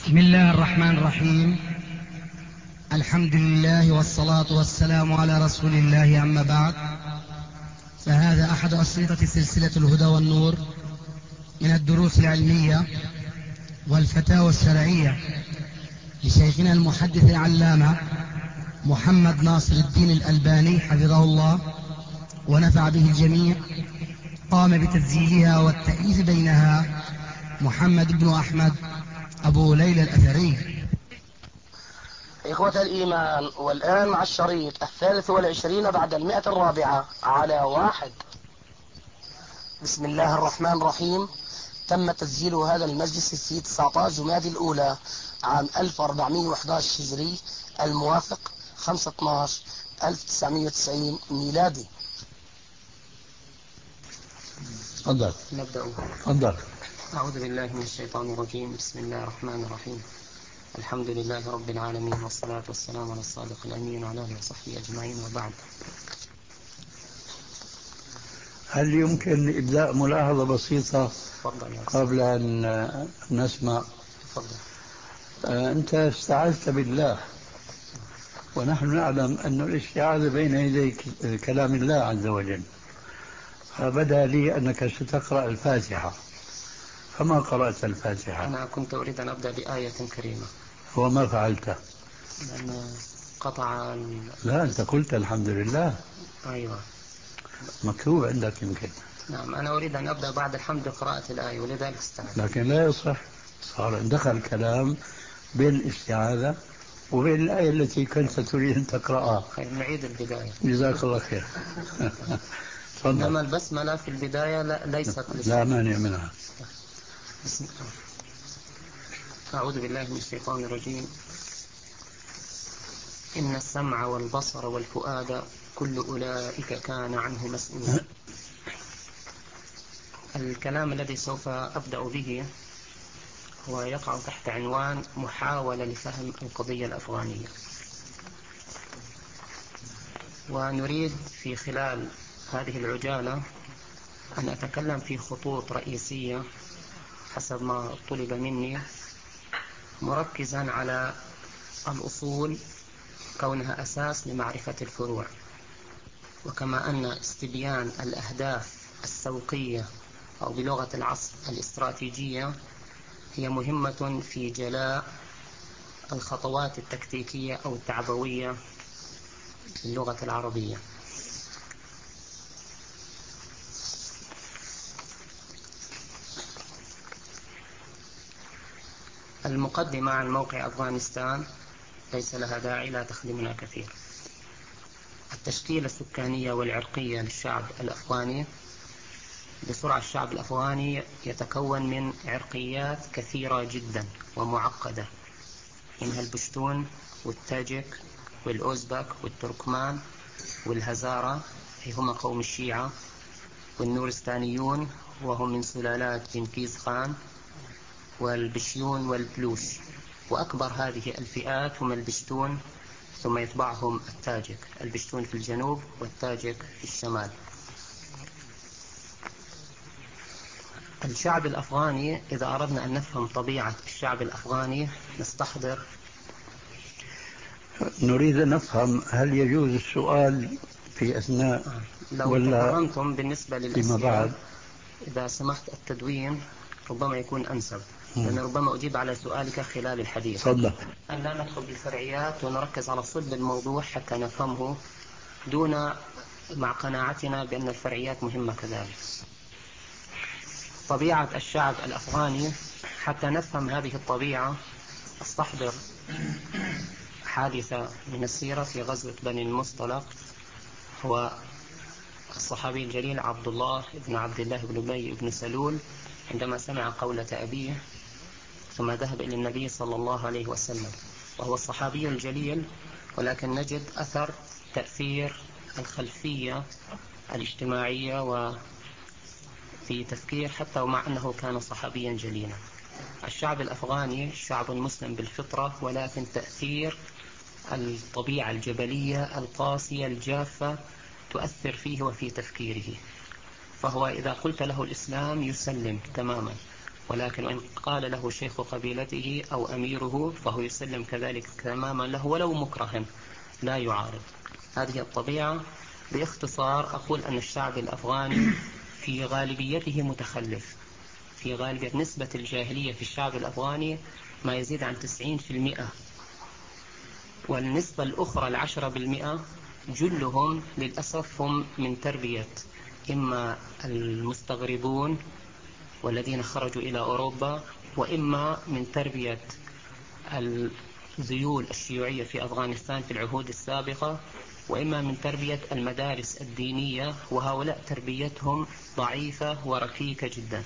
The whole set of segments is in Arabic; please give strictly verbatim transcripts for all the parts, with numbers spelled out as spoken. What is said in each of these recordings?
بسم الله الرحمن الرحيم. الحمد لله والصلاة والسلام على رسول الله، أما بعد، فهذا أحد أشرطة سلسلة الهدى والنور من الدروس العلمية والفتاوى الشرعية لشيخنا المحدث العلامة محمد ناصر الدين الألباني حفظه الله ونفع به الجميع. قام بتسجيلها والتأليف بينها محمد بن أحمد أبو ليلى الأثري. إخوة الإيمان، والآن مع الشريط الثالث والعشرين بعد المئة الرابعة على واحد. بسم الله الرحمن الرحيم. تم تسجيل هذا المجلس في تسعة عشر جمادى الأولى عام ألف وأربعمئة وأحد عشر هجري، الموافق خمسة اثناشر ألف وتسعمئة وتسعين ميلادي. تفضل. نبدأ. تفضل. أعوذ بالله من الشيطان الرجيم. بسم الله الرحمن الرحيم. الحمد لله رب العالمين، والصلاة والسلام على الصادق الأمين وعلى آله وصحبه أجمعين، وبعد. هل يمكن إبداء ملاحظة بسيطة قبل أن نسمع؟ تفضل. أنت استعذت بالله، ونحن نعلم أن الاستعاذة بين يدي كلام الله عز وجل، فبدا لي أنك ستقرأ الفاتحة، فما قرأت الفاتحة. أنا كنت أريد أن أبدأ بآية كريمة وما فعلت؟ لأن قطع ال... لا، أنت قلت الحمد لله. أيوة، مكتوب عندك يمكن. نعم، أنا أريد أن أبدأ بعد الحمد بقراءة الآية، ولذلك استعذت. لكن لا يصح، صار دخل كلام بين الاستعاذة وبين الآية التي كنت تريد أن تقرأها. خير، نعيد البداية. جزاك الله خير. إنما البسملة في البداية لا ليست لا مانع منها. بسم الله. أعوذ بالله من الشيطان الرجيم. إن السمع والبصر والفؤاد كل أولئك كان عنه مسؤولا. الكلام الذي سوف أبدأ به هو يقع تحت عنوان محاولة لفهم القضية الأفغانية، ونريد في خلال هذه العجالة أن أتكلم في خطوط رئيسية حسب ما طلب مني، مركزا على الأصول كونها أساس لمعرفة الفروع، وكما أن استبيان الأهداف السوقية أو بلغة العصر الاستراتيجية هي مهمة في جلاء الخطوات التكتيكية أو التعبوية باللغة العربية. المقدمة عن موقع أفغانستان ليس لها داعي، لا تخدمنا كثير. التشكيلة السكانية والعرقية للشعب الأفغاني بسرعة. الشعب الأفغاني يتكون من عرقيات كثيرة جدا ومعقدة، منها البشتون والتاجك والأوزبك والتركمان والهزارة، هم قوم الشيعة، والنورستانيون وهم من سلالات جنكيز خان، والبشيون والبلوش. وأكبر هذه الفئات هم البشتون، ثم يتبعهم التاجك. البشتون في الجنوب والتاجك في الشمال. الشعب الأفغاني، إذا أردنا أن نفهم طبيعة الشعب الأفغاني نستحضر. نريد أن نفهم هل يجوز السؤال في أثناء لو ولا تفهمتم بالنسبة للأسئلة، إذا سمحت التدوين ربما يكون أنسب، لأن ربما أجيب على سؤالك خلال الحديث. تفضل. أن لا ندخل بالفرعيات ونركز على صلب الموضوع حتى نفهمه، دون مع قناعتنا بأن الفرعيات مهمة كذلك. طبيعة الشعب الأفغاني، حتى نفهم هذه الطبيعة استحضر حادثة من السيرة في غزوة بني المصطلق. هو الصحابي الجليل عبد الله بن عبد الله بن أبي بن سلول، عندما سمع قولة أبيه ثم ذهب إلى النبي صلى الله عليه وسلم، وهو الصحابي الجليل، ولكن نجد أثر تأثير الخلفية الاجتماعية وفي تفكير حتى ومع أنه كان صحابيا جليلا. الشعب الأفغاني شعب مسلم بالفطرة، ولكن تأثير الطبيعة الجبلية القاسية الجافة تؤثر فيه وفي تفكيره، فهو إذا قلت له الإسلام يسلم تماما، ولكن إن قال له شيخ قبيلته أو أميره فهو يسلم كذلك تماما له ولو مكرها لا يعارض. هذه الطبيعة. باختصار أقول أن الشعب الأفغاني في غالبيته متخلف، في غالبية نسبة الجاهلية في الشعب الأفغاني ما يزيد عن تسعين في المئة، والنسبة الأخرى العشرة بالمئة جلهم للأسف هم من تربية إما المستغربون والذين خرجوا إلى أوروبا، وإما من تربية الذيول الشيوعية في أفغانستان في العهود السابقة، وإما من تربية المدارس الدينية، وهؤلاء تربيتهم ضعيفة وركيكة جدا.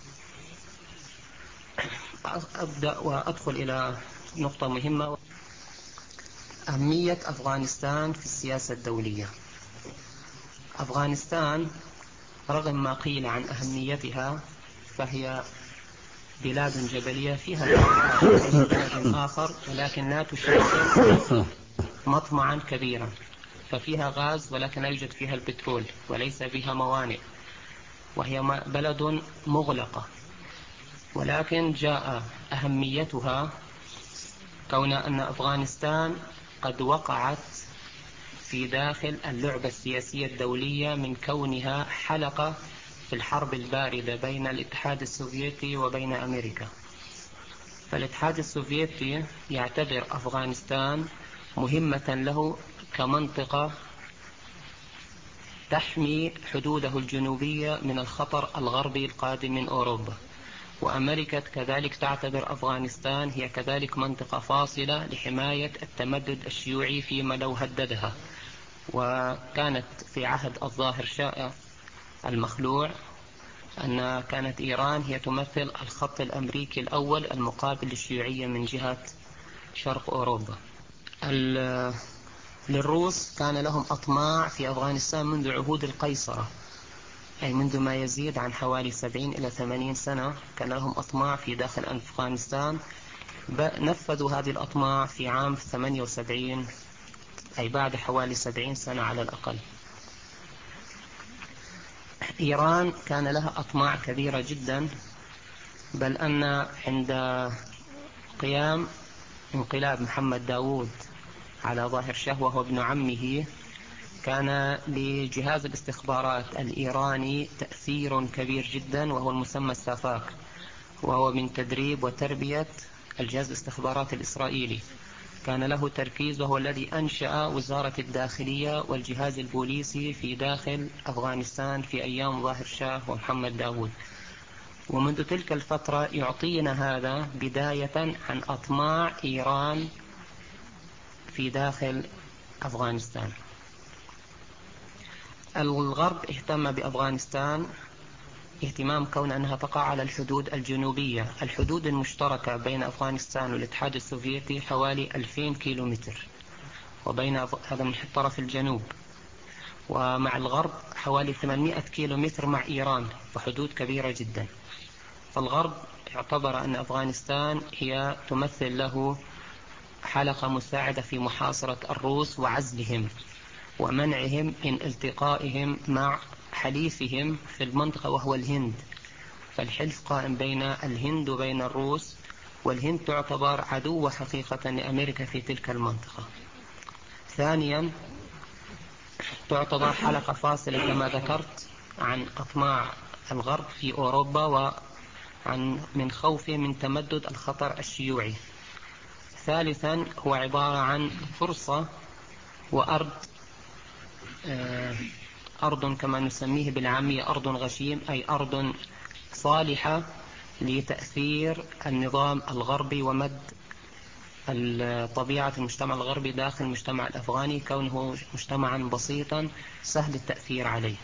أبدأ وأدخل إلى نقطة مهمة: أهمية أفغانستان في السياسة الدولية. أفغانستان رغم ما قيل عن أهميتها فهي بلاد جبلية فيها من بلد آخر، ولكن لا تشكل مطمعا كبيرا، ففيها غاز ولكن لا يوجد فيها البترول وليس فيها موانئ، وهي بلد مغلقة. ولكن جاء أهميتها كون أن أفغانستان قد وقعت في داخل اللعبة السياسية الدولية من كونها حلقة في الحرب الباردة بين الاتحاد السوفيتي وبين أمريكا. فالاتحاد السوفيتي يعتبر أفغانستان مهمة له كمنطقة تحمي حدوده الجنوبية من الخطر الغربي القادم من أوروبا، وأمريكا كذلك تعتبر أفغانستان هي كذلك منطقة فاصلة لحماية التمدد الشيوعي فيما لو هددها. وكانت في عهد الظاهر شاه المخلوع أن كانت إيران هي تمثل الخط الأمريكي الأول المقابل للشيوعية من جهة شرق أوروبا. للروس كان لهم أطماع في أفغانستان منذ عهود القيصرة، أي منذ ما يزيد عن حوالي سبعين إلى ثمانين سنة كان لهم أطماع في داخل أفغانستان. نفذوا هذه الأطماع في عام ثمانية وسبعين، أي بعد حوالي سبعين سنة على الأقل. إيران كان لها أطماع كبيرة جدا، بل أن عند قيام انقلاب محمد داوود على ظاهر شاه وهو ابن عمه كان لجهاز الاستخبارات الإيراني تأثير كبير جدا، وهو المسمى السافاك، وهو من تدريب وتربية الجهاز الاستخبارات الإسرائيلي. كان له تركيز، وهو الذي أنشأ وزارة الداخلية والجهاز البوليسي في داخل أفغانستان في أيام ظاهر شاه ومحمد داوود. ومنذ تلك الفترة يعطينا هذا بداية عن أطماع إيران في داخل أفغانستان. الغرب اهتم بأفغانستان اهتمام كون أنها تقع على الحدود الجنوبية. الحدود المشتركة بين أفغانستان والاتحاد السوفيتي حوالي ألفين كيلومتر، وبين هذا من طرف الجنوب، ومع الغرب حوالي ثمانمائة كيلومتر مع إيران، وحدود كبيرة جدا. فالغرب اعتبر أن أفغانستان هي تمثل له حلقة مساعدة في محاصرة الروس وعزلهم ومنعهم من التقائهم مع حليفهم في المنطقة وهو الهند. فالحلف قائم بين الهند وبين الروس، والهند تعتبر عدو حقيقة لأمريكا في تلك المنطقة. ثانيا تعتبر حلقة فاصلة كما ذكرت عن أطماع الغرب في أوروبا وعن من خوفه من تمدد الخطر الشيوعي. ثالثا هو عبارة عن فرصة وأرض أرض كما نسميه بالعامية أرض غشيم، أي أرض صالحة لتأثير النظام الغربي ومد طبيعة المجتمع الغربي داخل المجتمع الأفغاني، كونه مجتمعا بسيطا سهل التأثير عليه.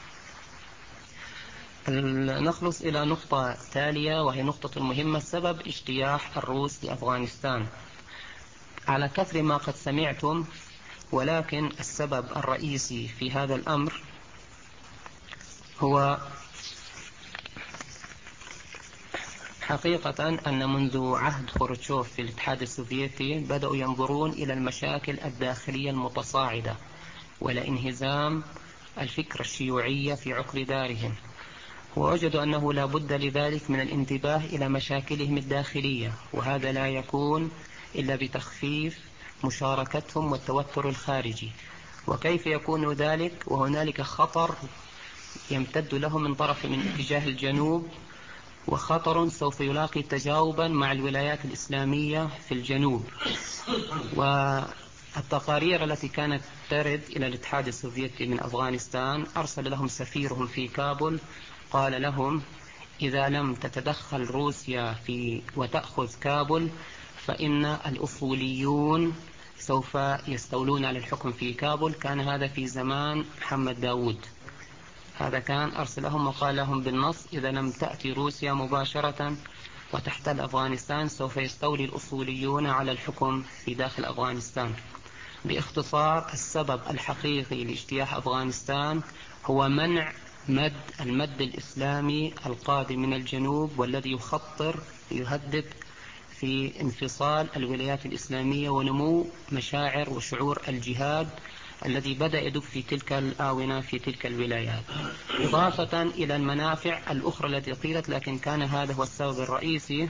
نخلص إلى نقطة تالية وهي نقطة مهمة: سبب اجتياح الروس لأفغانستان. على كثر ما قد سمعتم، ولكن السبب الرئيسي في هذا الأمر هو حقيقة أن منذ عهد خروتشوف في الاتحاد السوفيتي بدأوا ينظرون إلى المشاكل الداخلية المتصاعدة ولانهزام الفكرة الشيوعية في عقر دارهم، ووجدوا أنه لا بد لذلك من الانتباه إلى مشاكلهم الداخلية، وهذا لا يكون إلا بتخفيف مشاركتهم والتوتر الخارجي. وكيف يكون ذلك وهنالك خطر يمتد لهم من طرف من اتجاه الجنوب، وخطر سوف يلاقي تجاوبا مع الولايات الإسلامية في الجنوب. والتقارير التي كانت ترد إلى الاتحاد السوفيتي من أفغانستان أرسل لهم سفيرهم في كابول، قال لهم إذا لم تتدخل روسيا في وتأخذ كابول فإن الأصوليون سوف يستولون على الحكم في كابول. كان هذا في زمان محمد داود، هذا كان أرسلهم وقال لهم بالنص إذا لم تأتي روسيا مباشرة وتحتل أفغانستان سوف يستولي الأصوليون على الحكم في داخل أفغانستان. باختصار السبب الحقيقي لاجتياح أفغانستان هو منع مد المد الإسلامي القادم من الجنوب، والذي يخطر يهدد في انفصال الولايات الإسلامية ونمو مشاعر وشعور الجهاد الذي بدأ يدب في تلك الآونة في تلك الولايات، إضافة إلى المنافع الأخرى التي قيلت، لكن كان هذا هو السبب الرئيسي.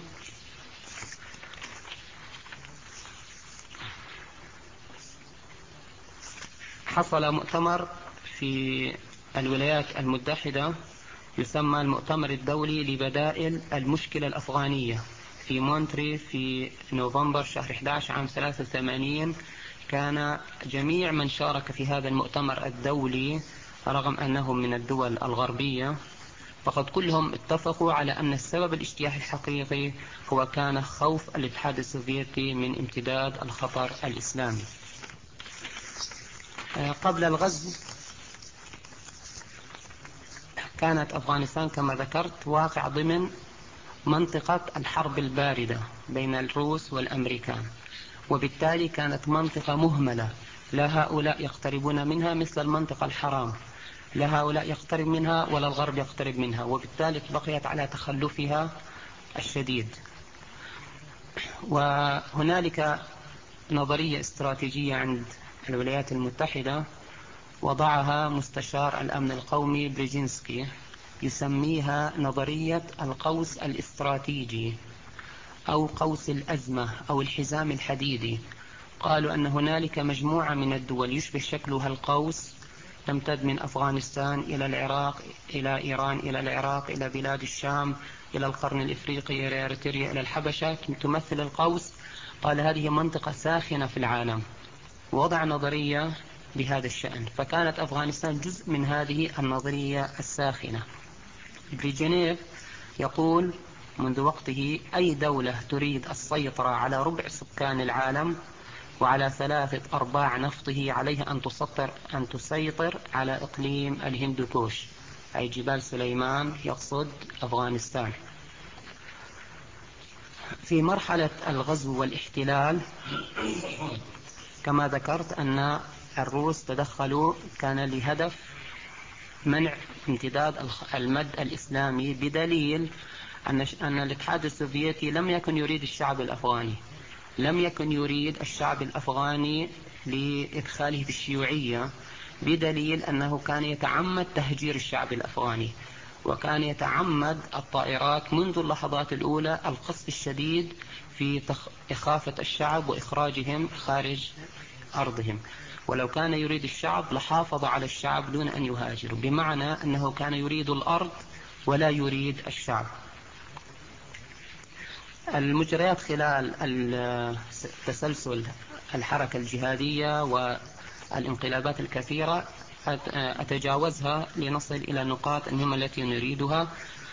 حصل مؤتمر في الولايات المتحدة يسمى المؤتمر الدولي لبدائل المشكلة الأفغانية في مونتري في نوفمبر شهر أحد عشر عام ثلاثة وثمانين. كان جميع من شارك في هذا المؤتمر الدولي رغم أنهم من الدول الغربية فقد كلهم اتفقوا على أن السبب الاجتياح الحقيقي هو كان خوف الاتحاد السوفيتي من امتداد الخطر الإسلامي. قبل الغزو كانت أفغانستان كما ذكرت واقع ضمن منطقة الحرب الباردة بين الروس والأمريكان، وبالتالي كانت منطقة مهملة، لا هؤلاء يقتربون منها مثل المنطقة الحرام، لا هؤلاء يقترب منها ولا الغرب يقترب منها، وبالتالي بقيت على تخلفها الشديد. وهنالك نظرية استراتيجية عند الولايات المتحدة وضعها مستشار الأمن القومي بريجينسكي، يسميها نظرية القوس الاستراتيجي أو قوس الأزمة أو الحزام الحديدي. قالوا أن هنالك مجموعة من الدول يشبه شكلها القوس تمتد من أفغانستان إلى العراق إلى إيران إلى العراق إلى بلاد الشام إلى القرن الإفريقي إلى إريتريا إلى الحبشة تمثل القوس. قال هذه منطقة ساخنة في العالم، ووضع نظرية بهذا الشأن، فكانت أفغانستان جزء من هذه النظرية الساخنة. بريجنيف يقول منذ وقته أي دولة تريد السيطرة على ربع سكان العالم وعلى ثلاثة أرباع نفطه عليها أن تسيطر أن تسيطر على إقليم الهندوكوش أي جبال سليمان، يقصد أفغانستان. في مرحلة الغزو والاحتلال كما ذكرت أن الروس تدخلوا كان لهدف منع امتداد المد الإسلامي، بدليل أن أن الاتحاد السوفيتي لم يكن يريد الشعب الأفغاني، لم يكن يريد الشعب الأفغاني لإدخاله بالشيوعية، بدليل أنه كان يتعمد تهجير الشعب الأفغاني، وكان يتعمد الطائرات منذ اللحظات الأولى القصف الشديد في إخافة الشعب وإخراجهم خارج أرضهم. ولو كان يريد الشعب لحافظ على الشعب دون أن يهاجروا، بمعنى أنه كان يريد الأرض ولا يريد الشعب. المجريات خلال تسلسل الحركة الجهادية والانقلابات الكثيرة أتجاوزها لنصل إلى النقاط المهمة التي نريدها.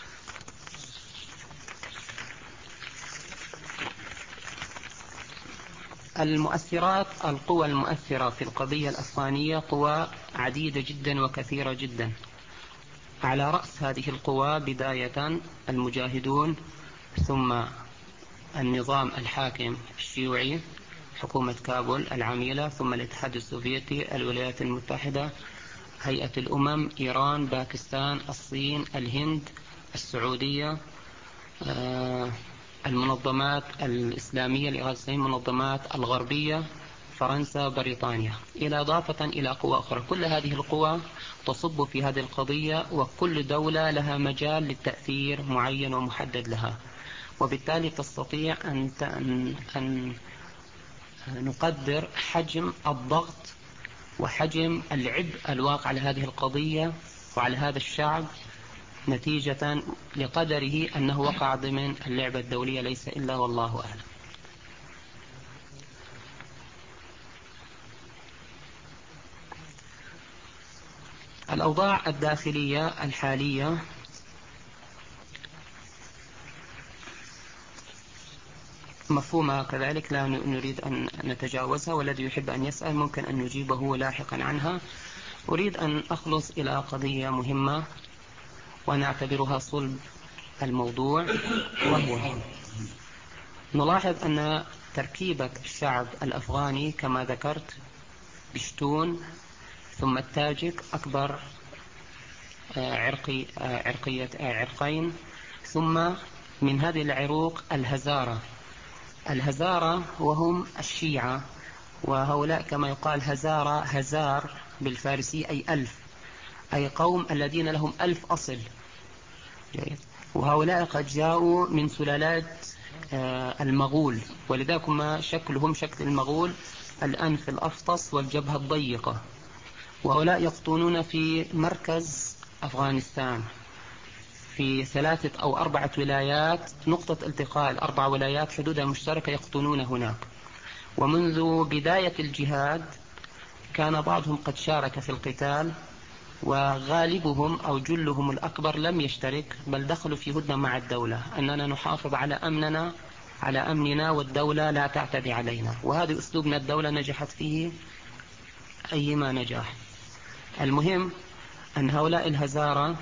المؤثرات القوى المؤثرة في القضية الأفغانية قوى عديدة جدا وكثيرة جدا. على رأس هذه القوى بداية المجاهدون، ثم النظام الحاكم الشيوعي حكومة كابول العميلة، ثم الاتحاد السوفيتي، الولايات المتحدة، هيئة الأمم، إيران، باكستان، الصين، الهند، السعودية، المنظمات الإسلامية لإغاثة المنظمات الغربية فرنسا بريطانيا، إلى إضافة إلى قوى أخرى. كل هذه القوى تصب في هذه القضية، وكل دولة لها مجال للتأثير معين ومحدد لها، وبالتالي تستطيع أن أن نقدر حجم الضغط وحجم العبء الواقع على هذه القضية وعلى هذا الشعب نتيجة لقدره أنه وقع ضمن اللعبة الدولية، ليس إلا والله أعلم. الأوضاع الداخلية الحالية مفهومة كذلك، لا نريد أن نتجاوزها، والذي يحب أن يسأل ممكن أن نجيبه لاحقا عنها. أريد أن أخلص إلى قضية مهمة ونعتبرها صلب الموضوع، وهو نلاحظ أن تركيبة الشعب الأفغاني كما ذكرت بشتون ثم التاجك أكبر عرقي عرقية عرقين، ثم من هذه العروق الهزارة. الهزارة وهم الشيعة، وهؤلاء كما يقال هزارة هزار بالفارسي أي ألف، أي قوم الذين لهم ألف أصل. وهؤلاء قد جاءوا من سلالات المغول، ولذلك ما شكلهم شكل المغول، الأنف الأفطس والجبهة الضيقة. وهؤلاء يقطنون في مركز أفغانستان في ثلاثة أو أربعة ولايات، نقطة التقاء الأربع ولايات حدودها مشتركة، يقطنون هناك. ومنذ بداية الجهاد كان بعضهم قد شارك في القتال، وغالبهم أو جلهم الأكبر لم يشترك، بل دخلوا في هدنة مع الدولة أننا نحافظ على أمننا على أمننا والدولة لا تعتدي علينا. وهذا أسلوب من الدولة نجحت فيه أيما نجاح. المهم أن هؤلاء الهزارة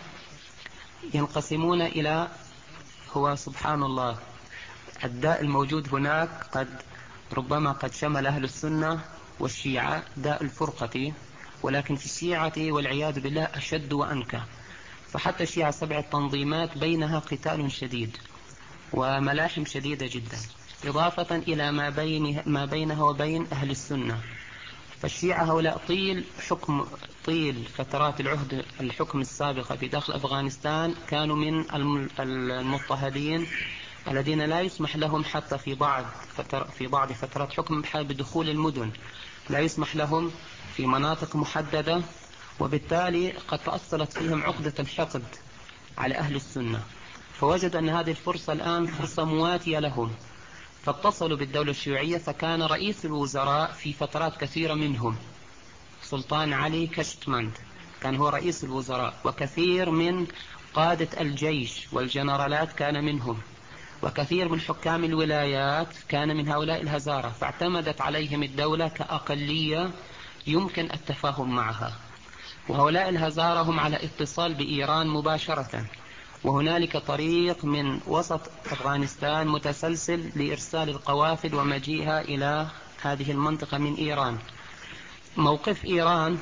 ينقسمون إلى، هو سبحان الله الداء الموجود هناك قد ربما قد شمل أهل السنة والشيعة، داء الفرقة، ولكن في الشيعة والعياذ بالله أشد وأنكى. فحتى الشيعة سبع تنظيمات بينها قتال شديد وملاحم شديدة جدا، إضافة إلى ما بين ما بينها وبين أهل السنة. فالشيعة هؤلاء طيل حكم طيل فترات العهد الحكم السابقة في داخل أفغانستان كانوا من المضطهدين الذين لا يسمح لهم حتى في بعض في بعض فترات حكم بدخول المدن، لا يسمح لهم في مناطق محددة، وبالتالي قد تأصلت فيهم عقدة الحقد على أهل السنة. فوجدوا أن هذه الفرصة الآن فرصة مواتية لهم، فاتصلوا بالدولة الشيوعية. فكان رئيس الوزراء في فترات كثيرة منهم سلطان علي كشتمند، كان هو رئيس الوزراء، وكثير من قادة الجيش والجنرالات كان منهم، وكثير من حكام الولايات كان من هؤلاء الهزارة. فاعتمدت عليهم الدولة كأقلية يمكن التفاهم معها. وهؤلاء الهزارة هم على اتصال بإيران مباشرة، وهنالك طريق من وسط أفغانستان متسلسل لإرسال القوافل ومجيئها إلى هذه المنطقة من إيران. موقف إيران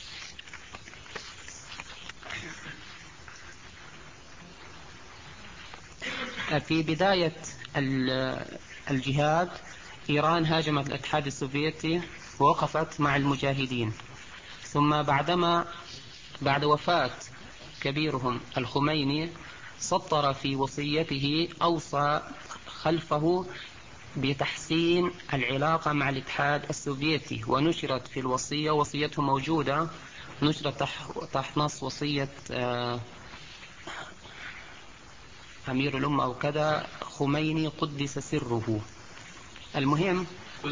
في بداية الجهاد، إيران هاجمت الاتحاد السوفيتي ووقفت مع المجاهدين. ثم بعدما بعد وفاة كبيرهم الخميني سطر في وصيته، أوصى خلفه بتحسين العلاقة مع الاتحاد السوفيتي، ونشرت في الوصية، وصيته موجودة، نشرت تحت نص وصية أمير الأمة أو كذا خميني قدس سره. المهم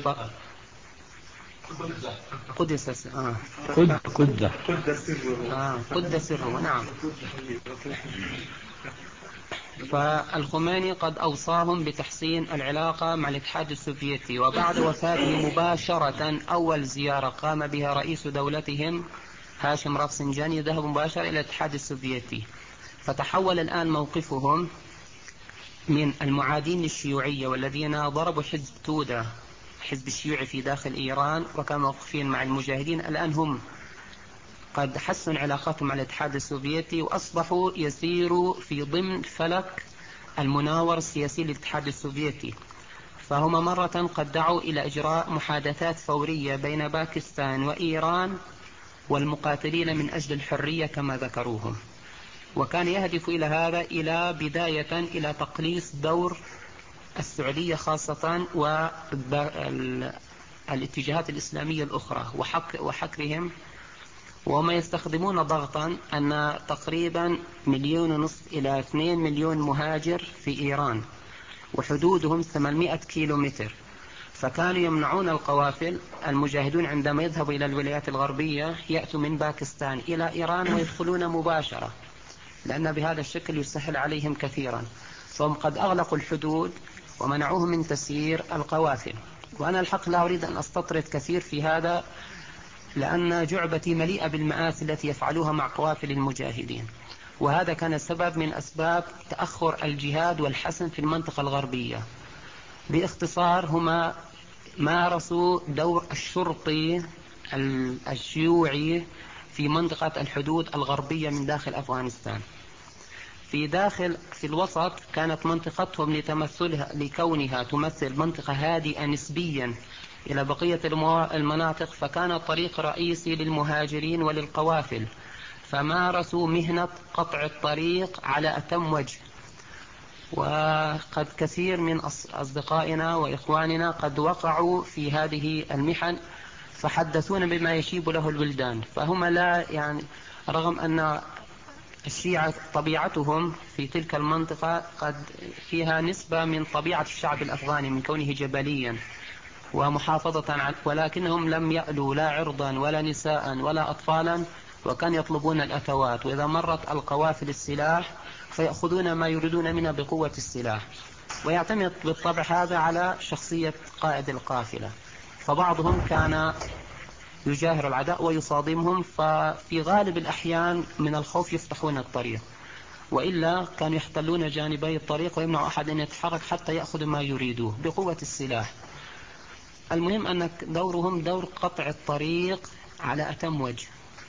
قدس آه. قد قد آه. قد سره، نعم. فالخميني قد أوصاهم بتحسين العلاقة مع الاتحاد السوفيتي. وبعد وفاته مباشرة أول زيارة قام بها رئيس دولتهم هاشم رفسنجاني ذهب مباشرة إلى الاتحاد السوفيتي. فتحول الآن موقفهم من المعادين للشيوعية والذين ضربوا حزب تودا حزب الشيوعي في داخل إيران وكانوا موقفين مع المجاهدين، الآن هم قد حسنوا علاقاتهم مع الاتحاد السوفيتي وأصبحوا يسيروا في ضمن فلك المناور السياسي للاتحاد السوفيتي. فهما مرة قد دعوا إلى إجراء محادثات فورية بين باكستان وإيران والمقاتلين من أجل الحرية كما ذكروهم، وكان يهدف إلى هذا إلى بداية إلى تقليص دور السعودية خاصة والاتجاهات الإسلامية الأخرى وحكرهم. وما يستخدمون ضغطا أن تقريبا مليون ونصف إلى اثنين مليون مهاجر في إيران وحدودهم ثمانمائة كيلو متر، فكانوا يمنعون القوافل. المجاهدون عندما يذهبوا إلى الولايات الغربية يأتوا من باكستان إلى إيران ويدخلون مباشرة، لأن بهذا الشكل يسهل عليهم كثيرا، فهم قد أغلقوا الحدود ومنعوهم من تسيير القوافل. وأنا الحق لا أريد أن أستطرد كثير في هذا، لأن جعبتي مليئة بالمآسي التي يفعلوها مع قوافل المجاهدين، وهذا كان سبب من أسباب تأخر الجهاد والحسم في المنطقة الغربية. باختصار هما مارسوا دور الشرطي الشيوعي في منطقة الحدود الغربية من داخل أفغانستان. في داخل في الوسط كانت منطقتهم لتمثلها لكونها تمثل منطقة هادئة نسبيا إلى بقية المناطق، فكان طريق رئيسي للمهاجرين وللقوافل، فمارسوا مهنة قطع الطريق على أتم وجه. وقد كثير من أصدقائنا وإخواننا قد وقعوا في هذه المحن، فحدثون بما يشيب له الولدان. فهم لا يعني رغم أن الشيعة طبيعتهم في تلك المنطقة قد فيها نسبة من طبيعة الشعب الأفغاني من كونه جبليا ومحافظة على، ولكنهم لم يألوا لا عرضا ولا نساء ولا أطفالا، وكان يطلبون الأثوات، وإذا مرت القوافل السلاح فيأخذون ما يريدون منها بقوة السلاح. ويعتمد بالطبع هذا على شخصية قائد القافلة، فبعضهم كان يجاهر العداء ويصادمهم، ففي غالب الأحيان من الخوف يفتحون الطريق، وإلا كانوا يحتلون جانبي الطريق ويمنع أحد أن يتحرك حتى يأخذ ما يريدوه بقوة السلاح. المهم أن دورهم دور قطع الطريق على أتم وجه.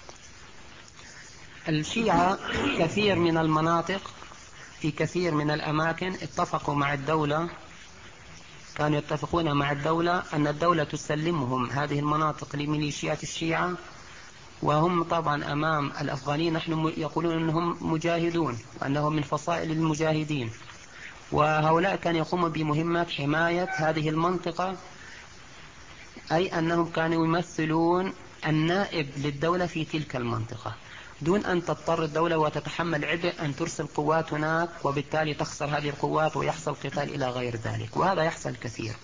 الشيعة كثير من المناطق في كثير من الأماكن اتفقوا مع الدولة، كانوا يتفقون مع الدولة أن الدولة تسلمهم هذه المناطق لميليشيات الشيعة، وهم طبعا أمام الأفغانيين نحن يقولون أنهم مجاهدون وأنهم من فصائل المجاهدين، وهؤلاء كانوا يقوموا بمهمة حماية هذه المنطقة، أي أنهم كانوا يمثلون النائب للدولة في تلك المنطقة، دون أن تضطر الدولة وتتحمل عبء أن ترسل قوات هناك وبالتالي تخسر هذه القوات ويحصل قتال إلى غير ذلك، وهذا يحصل كثير.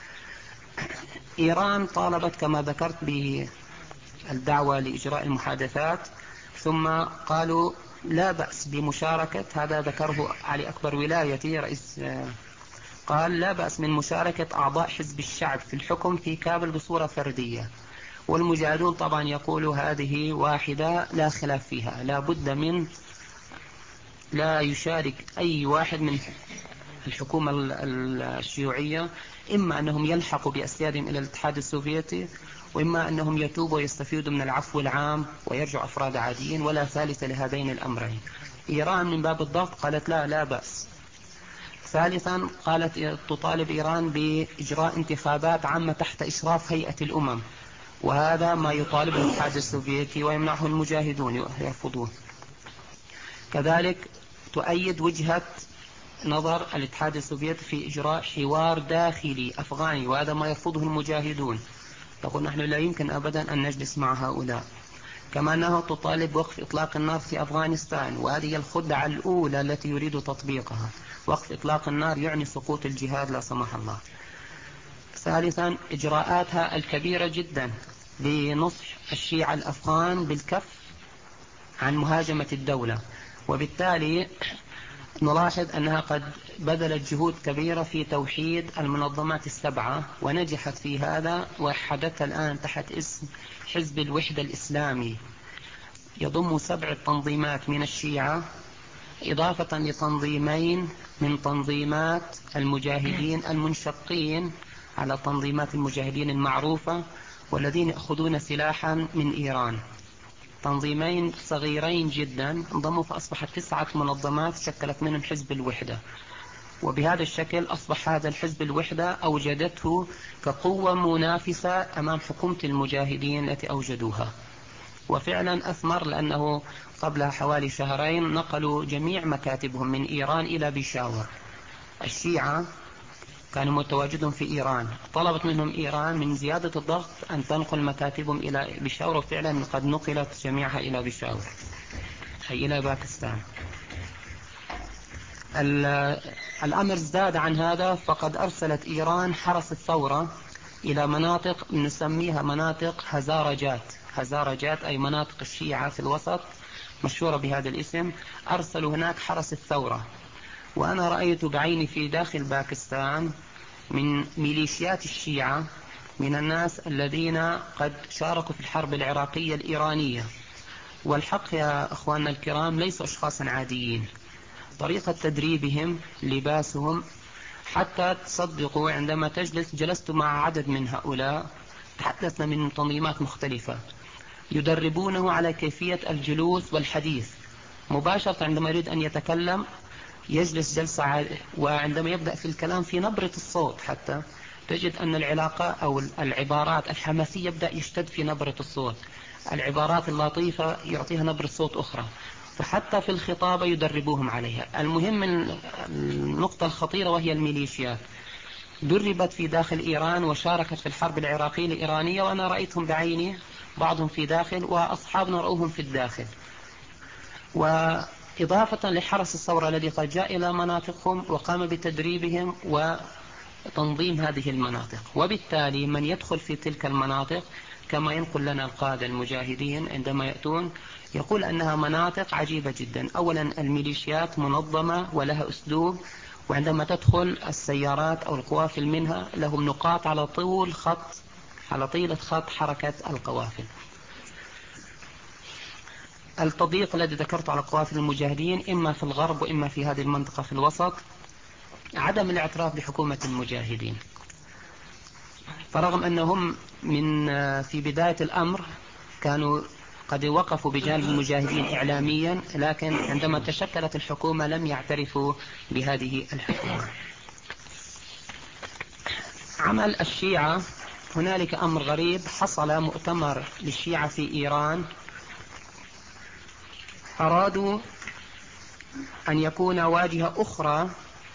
إيران طالبت كما ذكرت بالدعوة لإجراء المحادثات، ثم قالوا لا بأس بمشاركة، هذا ذكره علي أكبر ولايتي رئيس، قال لا بأس من مشاركة أعضاء حزب الشعب في الحكم في كابل بصورة فردية. والمجاهدون طبعا يقولوا هذه واحدة لا خلاف فيها، لا بد من لا يشارك أي واحد من الحكومة الشيوعية، إما أنهم يلحقوا بأسيادهم إلى الاتحاد السوفيتي، وإما أنهم يتوبوا ويستفيدوا من العفو العام ويرجعوا أفراد عاديين، ولا ثالث لهذين الأمرين. إيران من باب الضغط قالت لا لا بأس. ثالثا قالت تطالب إيران بإجراء انتخابات عامة تحت إشراف هيئة الأمم، وهذا ما يطالب الاتحاد السوفيتي ويمنعه المجاهدون يرفضون. كذلك تؤيد وجهة نظر الاتحاد السوفيتي في إجراء حوار داخلي أفغاني، وهذا ما يرفضه المجاهدون، تقول نحن لا يمكن أبدا أن نجلس مع هؤلاء. كما أنها تطالب وقف إطلاق النار في أفغانستان، وهذه الخدعة الأولى التي يريد تطبيقها، وقف إطلاق النار يعني سقوط الجهاد لا سمح الله. ثالثا إجراءاتها الكبيرة جدا لنصح الشيعة الأفغان بالكف عن مهاجمة الدولة، وبالتالي نلاحظ أنها قد بذلت جهود كبيرة في توحيد المنظمات السبعة ونجحت في هذا، وحدثها الآن تحت اسم حزب الوحدة الإسلامي، يضم سبع تنظيمات من الشيعة إضافة لتنظيمين من تنظيمات المجاهدين المنشقين على تنظيمات المجاهدين المعروفة والذين يأخذون سلاحا من إيران. تنظيمين صغيرين جدا انضموا فأصبحت تسعة منظمات شكلت منهم حزب الوحدة. وبهذا الشكل أصبح هذا الحزب الوحدة أوجدته كقوة منافسة أمام حكومة المجاهدين التي أوجدوها. وفعلا أثمر، لأنه قبل حوالي شهرين نقلوا جميع مكاتبهم من إيران إلى بيشاور. الشيعة كانوا متواجدون في إيران، طلبت منهم إيران من زيادة الضغط أن تنقل مكاتبهم إلى بيشاور، وفعلا قد نقلت جميعها إلى بيشاور أي إلى باكستان. الأمر ازداد عن هذا، فقد أرسلت إيران حرس الثورة إلى مناطق نسميها مناطق هزارجات. هزارجات أي مناطق الشيعة في الوسط مشهورة بهذا الاسم. أرسلوا هناك حرس الثورة، وأنا رأيت بعيني في داخل باكستان من ميليشيات الشيعة من الناس الذين قد شاركوا في الحرب العراقية الإيرانية. والحق يا أخواننا الكرام ليسوا أشخاصا عاديين. طريقة تدريبهم، لباسهم، حتى تصدقوا عندما تجلس جلست مع عدد من هؤلاء تحدثنا من تنظيمات مختلفة، يدربونه على كيفية الجلوس والحديث مباشرة. عندما يريد أن يتكلم يجلس جلسة عادية، وعندما يبدأ في الكلام في نبرة الصوت حتى تجد أن العلاقة أو العبارات الحماسية يبدأ يشتد في نبرة الصوت، العبارات اللطيفة يعطيها نبرة صوت أخرى، فحتى في الخطابة يدربوهم عليها. المهم النقطة الخطيرة وهي الميليشيات، دربت في داخل إيران وشاركت في الحرب العراقية الإيرانية، وأنا رأيتهم بعيني، بعضهم في داخل وأصحابنا رأوهم في الداخل. وإضافة لحرس الثورة الذي قد جاء إلى مناطقهم وقام بتدريبهم وتنظيم هذه المناطق. وبالتالي من يدخل في تلك المناطق كما ينقل لنا القادة المجاهدين عندما يأتون يقول أنها مناطق عجيبة جدا. أولا الميليشيات منظمة ولها أسلوب، وعندما تدخل السيارات أو القوافل منها لهم نقاط على طول خط على طيلة خط حركة القوافل. التضييق الذي ذكرته على قوافل المجاهدين إما في الغرب وإما في هذه المنطقة في الوسط، عدم الاعتراف بحكومة المجاهدين. فرغم أنهم من في بداية الأمر كانوا قد وقفوا بجانب المجاهدين إعلاميا، لكن عندما تشكلت الحكومة لم يعترفوا بهذه الحكومة. عمل الشيعة، هنالك أمر غريب حصل. مؤتمر للشيعة في إيران أرادوا أن يكون واجهة أخرى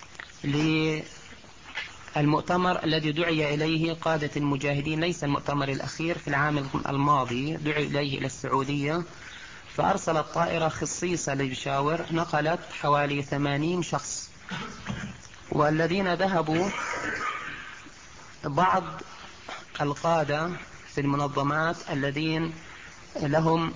للمؤتمر الذي دعي إليه قادة المجاهدين، ليس المؤتمر الأخير في العام الماضي، دعي إليه إلى السعودية، فأرسلت طائرة خصيصة لبيشاور نقلت حوالي ثمانين شخص. والذين ذهبوا بعض القادة في المنظمات الذين لهم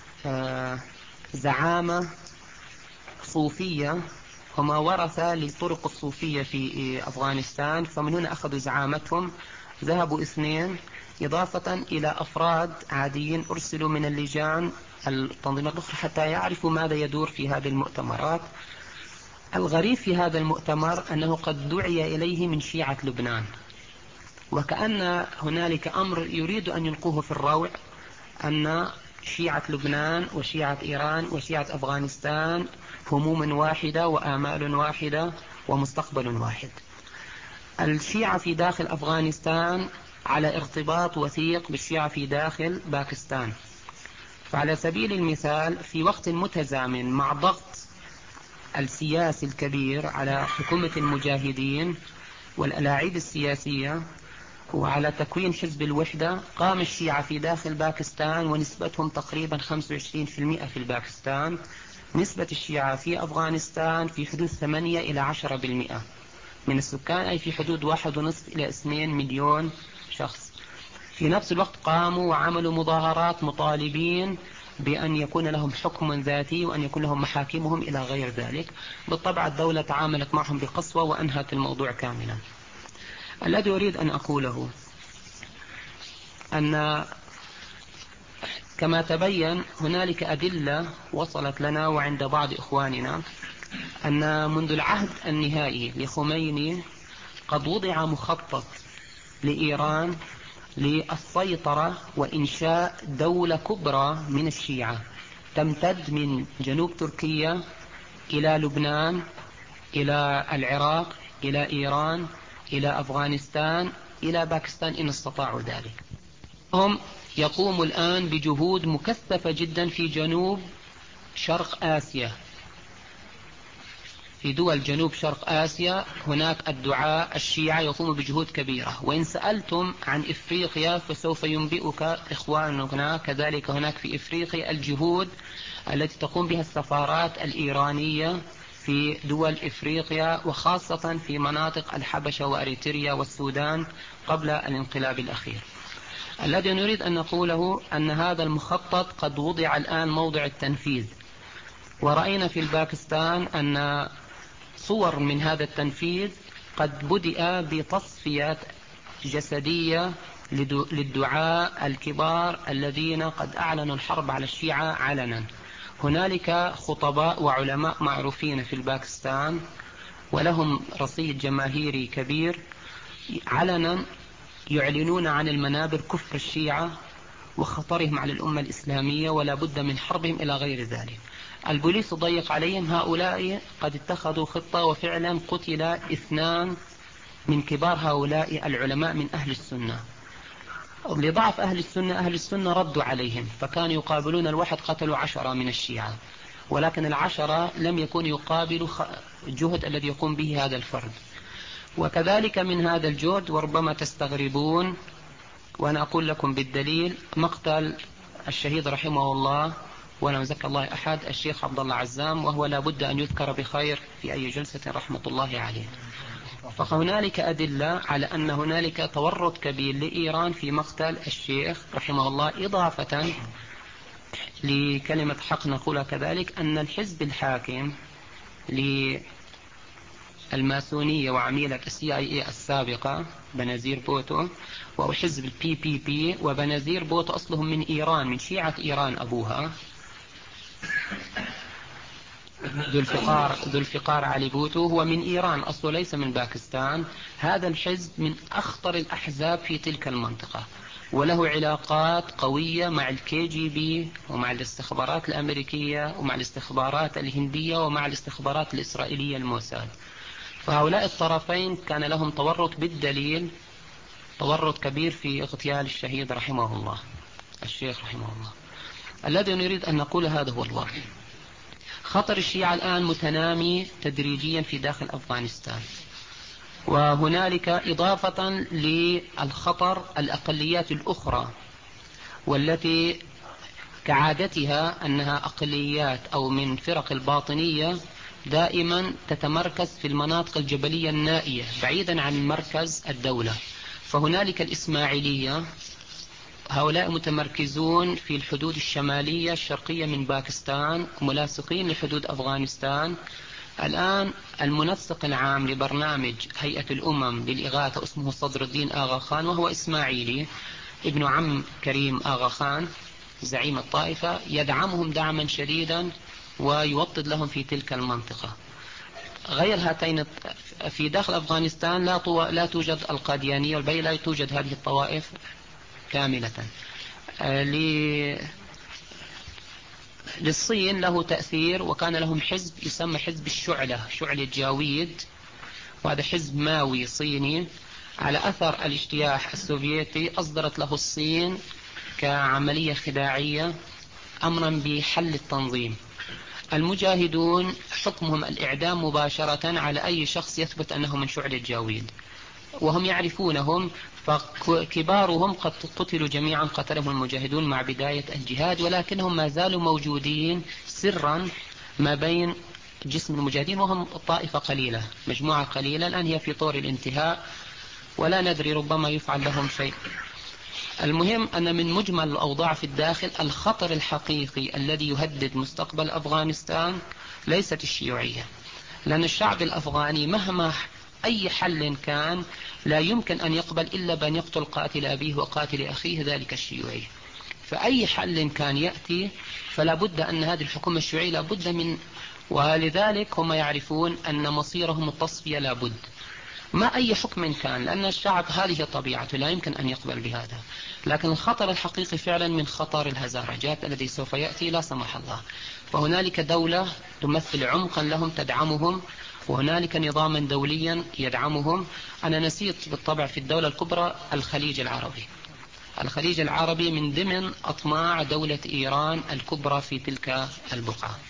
زعامة صوفية، هم ورثة للطرق الصوفية في أفغانستان، فمن هنا أخذوا زعامتهم. ذهبوا اثنين إضافة إلى أفراد عاديين أرسلوا من اللجان التنظيمات الأخرى حتى يعرفوا ماذا يدور في هذه المؤتمرات. الغريب في هذا المؤتمر أنه قد دعي إليه من شيعة لبنان، وكأن هنالك أمر يريد أن يلقوه في الروع، أن شيعة لبنان وشيعة إيران وشيعة أفغانستان هموم واحدة وآمال واحدة ومستقبل واحد. الشيعة في داخل أفغانستان على ارتباط وثيق بالشيعة في داخل باكستان. فعلى سبيل المثال في وقت متزامن مع ضغط السياسي الكبير على حكومة المجاهدين والألاعيب السياسية وعلى تكوين حزب الوحدة، قام الشيعة في داخل باكستان ونسبتهم تقريبا خمسة وعشرين بالمئة في الباكستان. نسبة الشيعة في أفغانستان في حدود ثمانية إلى عشرة بالمئة من السكان، أي في حدود واحد ونصف إلى اثنين مليون شخص. في نفس الوقت قاموا وعملوا مظاهرات مطالبين بأن يكون لهم حكم ذاتي وأن يكون لهم محاكمهم إلى غير ذلك. بالطبع الدولة تعاملت معهم بقسوة وأنهت الموضوع كاملا. الذي أريد أن أقوله أن كما تبين هنالك أدلة وصلت لنا وعند بعض إخواننا أن منذ العهد النهائي لخميني قد وضع مخطط لإيران للسيطرة وإنشاء دولة كبرى من الشيعة تمتد من جنوب تركيا إلى لبنان إلى العراق، إلى إيران، إلى أفغانستان، إلى باكستان إن استطاعوا ذلك. هم يقوموا الآن بجهود مكثفة جدا في جنوب شرق آسيا. في دول جنوب شرق آسيا هناك الدعاء الشيعة يقوموا بجهود كبيرة. وإن سألتم عن إفريقيا فسوف ينبئك إخواننا كذلك هناك في إفريقيا الجهود التي تقوم بها السفارات الإيرانية في دول إفريقيا، وخاصة في مناطق الحبشة وأريتريا والسودان قبل الانقلاب الأخير. الذي نريد أن نقوله أن هذا المخطط قد وضع الآن موضع التنفيذ، ورأينا في الباكستان أن صور من هذا التنفيذ قد بدأ بتصفية جسدية للدعاء الكبار الذين قد أعلنوا الحرب على الشيعة علنا. هنالك خطباء وعلماء معروفين في الباكستان ولهم رصيد جماهيري كبير علنا يعلنون عن المنابر كفر الشيعة وخطرهم على الأمة الإسلامية ولا بد من حربهم إلى غير ذلك. البوليس ضيق عليهم. هؤلاء قد اتخذوا خطة وفعلا قتل اثنان من كبار هؤلاء العلماء من أهل السنة. لضعف أهل السنة أهل السنة ردوا عليهم، فكانوا يقابلون الواحد قتلوا عشرة من الشيعة، ولكن العشرة لم يكن يقابلوا الجهد الذي يقوم به هذا الفرد. وكذلك من هذا الجهد وربما تستغربون وأنا أقول لكم بالدليل مقتل الشهيد رحمه الله ولا مزكى الله أحد الشيخ عبد الله عزام، وهو لا بد أن يذكر بخير في أي جلسة رحمة الله عليه. فهنالك أدلة على أن هنالك تورط كبير لإيران في مقتل الشيخ رحمه الله، إضافة لكلمة حق نقولها كذلك أن الحزب الحاكم للماسونية وعميلة السي اي اي السابقة بنازير بوتو وحزب البي بي بي، وبنازير بوتو أصلهم من إيران، من شيعة إيران أبوها، ذو الفقار ذو الفقار علي بوتو هو من إيران أصله ليس من باكستان. هذا الحزب من أخطر الأحزاب في تلك المنطقة وله علاقات قوية مع الكي جي بي ومع الاستخبارات الأمريكية ومع الاستخبارات الهندية ومع الاستخبارات الإسرائيلية الموساد. فهؤلاء الطرفين كان لهم تورط بالدليل، تورط كبير في اغتيال الشهيد رحمه الله الشيخ رحمه الله. الذي نريد أن نقول هذا هو الواقع. خطر الشيعة الآن متنامي تدريجيا في داخل أفغانستان، وهنالك إضافة للخطر الأقليات الأخرى والتي كعادتها أنها أقليات أو من فرق الباطنية دائما تتمركز في المناطق الجبلية النائية بعيدا عن مركز الدولة. فهنالك الإسماعيلية، هؤلاء متمركزون في الحدود الشمالية الشرقية من باكستان ملاصقين لحدود أفغانستان. الآن المنسق العام لبرنامج هيئة الأمم للإغاثة اسمه صدر الدين آغا خان، وهو إسماعيلي ابن عم كريم آغا خان زعيم الطائفة، يدعمهم دعما شديدا ويوطد لهم في تلك المنطقة. غير هاتين في داخل أفغانستان لا, طو... لا توجد القاديانية والباقي لا توجد هذه الطوائف كاملة. ل... للصين له تأثير، وكان لهم حزب يسمى حزب الشعلة، شعلة جاويد، وهذا حزب ماوي صيني على أثر الاجتياح السوفيتي. أصدرت له الصين كعملية خداعية أمرا بحل التنظيم. المجاهدون حكمهم الإعدام مباشرة على أي شخص يثبت أنه من شعلة جاويد، وهم يعرفونهم، فكبارهم قد قتلوا جميعا، قتلهم المجاهدون مع بداية الجهاد، ولكنهم ما زالوا موجودين سرا ما بين جسم المجاهدين، وهم طائفة قليلة مجموعة قليلة الآن هي في طور الانتهاء ولا ندري ربما يفعل لهم شيء. المهم أن من مجمل الأوضاع في الداخل الخطر الحقيقي الذي يهدد مستقبل أفغانستان ليست الشيوعية، لأن الشعب الأفغاني مهما أي حل كان لا يمكن أن يقبل إلا بأن يقتل قاتل أبيه وقاتل أخيه ذلك الشيوعي. فأي حل كان يأتي فلا بد أن هذه الحكومة الشيوعية لا بد من، ولذلك هم يعرفون أن مصيرهم التصفية لا بد ما أي حكم كان، لأن الشعب هذه طبيعته لا يمكن أن يقبل بهذا. لكن الخطر الحقيقي فعلا من خطر الهزارجات الذي سوف يأتي لا سمح الله. فهنالك دولة تمثل عمقا لهم تدعمهم، وهنالك نظاما دوليا يدعمهم. أنا نسيت بالطبع في الدولة الكبرى الخليج العربي. الخليج العربي من ضمن أطماع دولة إيران الكبرى في تلك البقعة.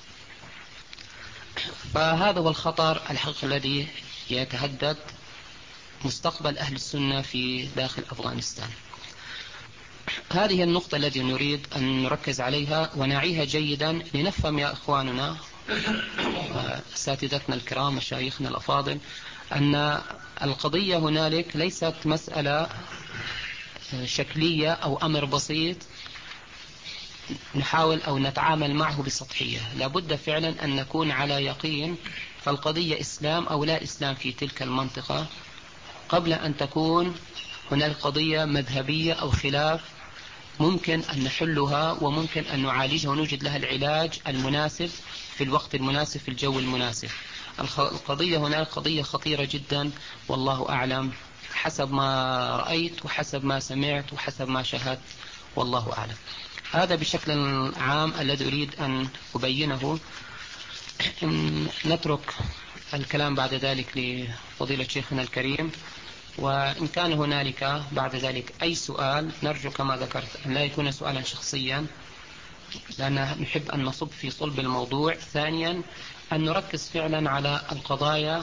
فهذا هو الخطر الحقيقي الذي يتهدد مستقبل أهل السنة في داخل أفغانستان. هذه النقطة التي نريد أن نركز عليها ونعيها جيدا لنفهم يا أخواننا أساتذتنا الكرام مشايخنا الأفاضل أن القضية هنالك ليست مسألة شكلية أو أمر بسيط نحاول أو نتعامل معه بسطحية. لابد فعلا أن نكون على يقين فالقضية إسلام أو لا إسلام في تلك المنطقة قبل أن تكون هناك قضية مذهبية أو خلاف ممكن أن نحلها وممكن أن نعالجها ونوجد لها العلاج المناسب في الوقت المناسب في الجو المناسب. القضية هناك قضية خطيرة جدا والله أعلم حسب ما رأيت وحسب ما سمعت وحسب ما شاهدت والله أعلم. هذا بشكل عام الذي أريد أن أبينه. نترك الكلام بعد ذلك لفضيلة شيخنا الكريم، وإن كان هنالك بعد ذلك أي سؤال نرجو كما ذكرت أن لا يكون سؤالا شخصيا لأن نحب أن نصب في صلب الموضوع. ثانيا أن نركز فعلا على القضايا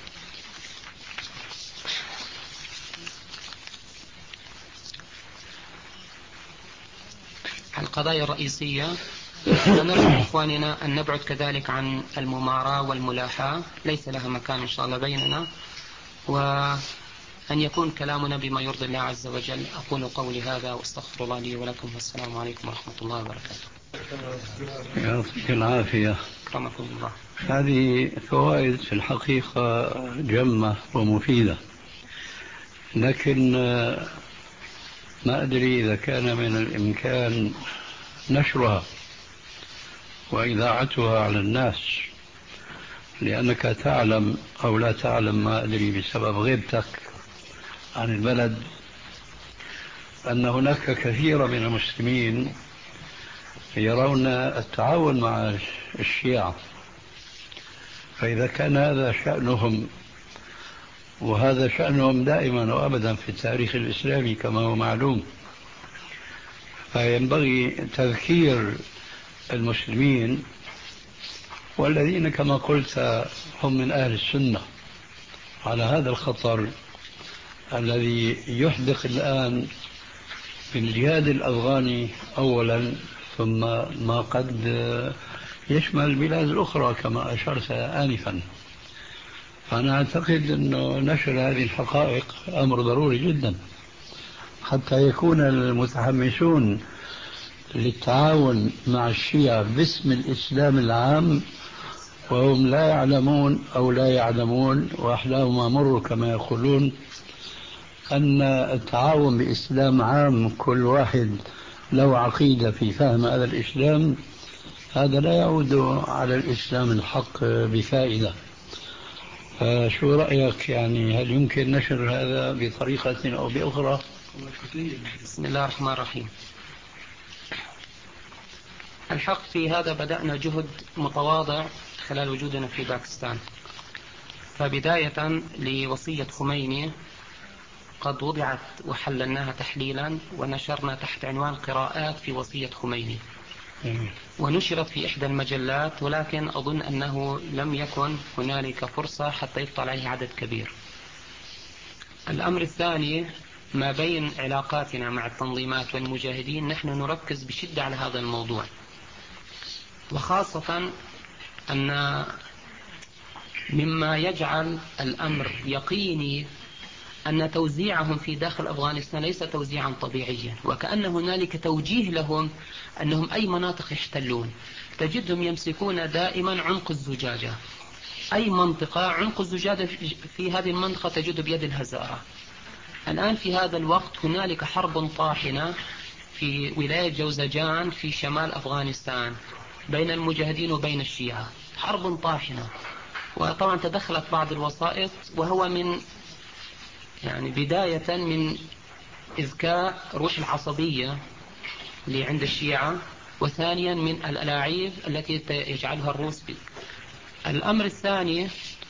القضايا الرئيسية، ونرجو إخواننا أن نبعد كذلك عن المماراة والملاحاة ليس لها مكان إن شاء الله بيننا، وأن يكون كلامنا بما يرضي الله عز وجل. أقول قولي هذا واستغفر الله لي ولكم والسلام عليكم ورحمة الله وبركاته. يعطيك العافية. كرمكم الله. هذه فوائد في الحقيقة جمة ومفيدة، لكن ما أدري إذا كان من الإمكان نشرها وإذاعتها على الناس، لأنك تعلم أو لا تعلم ما أدري بسبب غيبتك عن البلد أن هناك كثير من المسلمين يرون التعاون مع الشيعة، فإذا كان هذا شأنهم وهذا شأنهم دائما وأبدا في التاريخ الإسلامي كما هو معلوم، فينبغي تذكير المسلمين والذين كما قلت هم من أهل السنة على هذا الخطر الذي يحدق الآن في الجهاد الأفغاني أولا، ثم ما قد يشمل البلاد الأخرى كما أشرت آنفا. فأنا أعتقد أن نشر هذه الحقائق أمر ضروري جدا حتى يكون المتحمسون للتعاون مع الشيعة باسم الإسلام العام وهم لا يعلمون أو لا يعلمون وأحلاهم مر كما يقولون أن التعاون بإسلام عام كل واحد له عقيدة في فهم هذا الإسلام، هذا لا يعود على الإسلام الحق بفائدة. فشو رأيك؟ يعني هل يمكن نشر هذا بطريقة أو بأخرى؟ بسم الله الرحمن الرحيم. الحق في هذا بدأنا جهد متواضع خلال وجودنا في باكستان. فبداية لوصية خميني قد وضعت وحللناها تحليلا ونشرنا تحت عنوان قراءات في وصية خميني، ونشرت في إحدى المجلات، ولكن أظن أنه لم يكن هنالك فرصة حتى يطلع عليه عدد كبير. الأمر الثاني ما بين علاقاتنا مع التنظيمات والمجاهدين نحن نركز بشدة على هذا الموضوع، وخاصة أن مما يجعل الأمر يقيني أن توزيعهم في داخل أفغانستان ليس توزيعا طبيعيا، وكأن هنالك توجيه لهم أنهم أي مناطق يحتلون تجدهم يمسكون دائما عنق الزجاجة. أي منطقة عنق الزجاجة في هذه المنطقة تجد بيد الهزارة. الآن في هذا الوقت هنالك حرب طاحنة في ولاية جوزجان في شمال أفغانستان بين المجاهدين وبين الشيعة، حرب طاحنة. وطبعا تدخلت بعض الوسائط، وهو من يعني بداية من إذكاء روح العصبية اللي عند الشيعة، وثانيا من الألاعيب التي يجعلها الروس بي. الأمر الثاني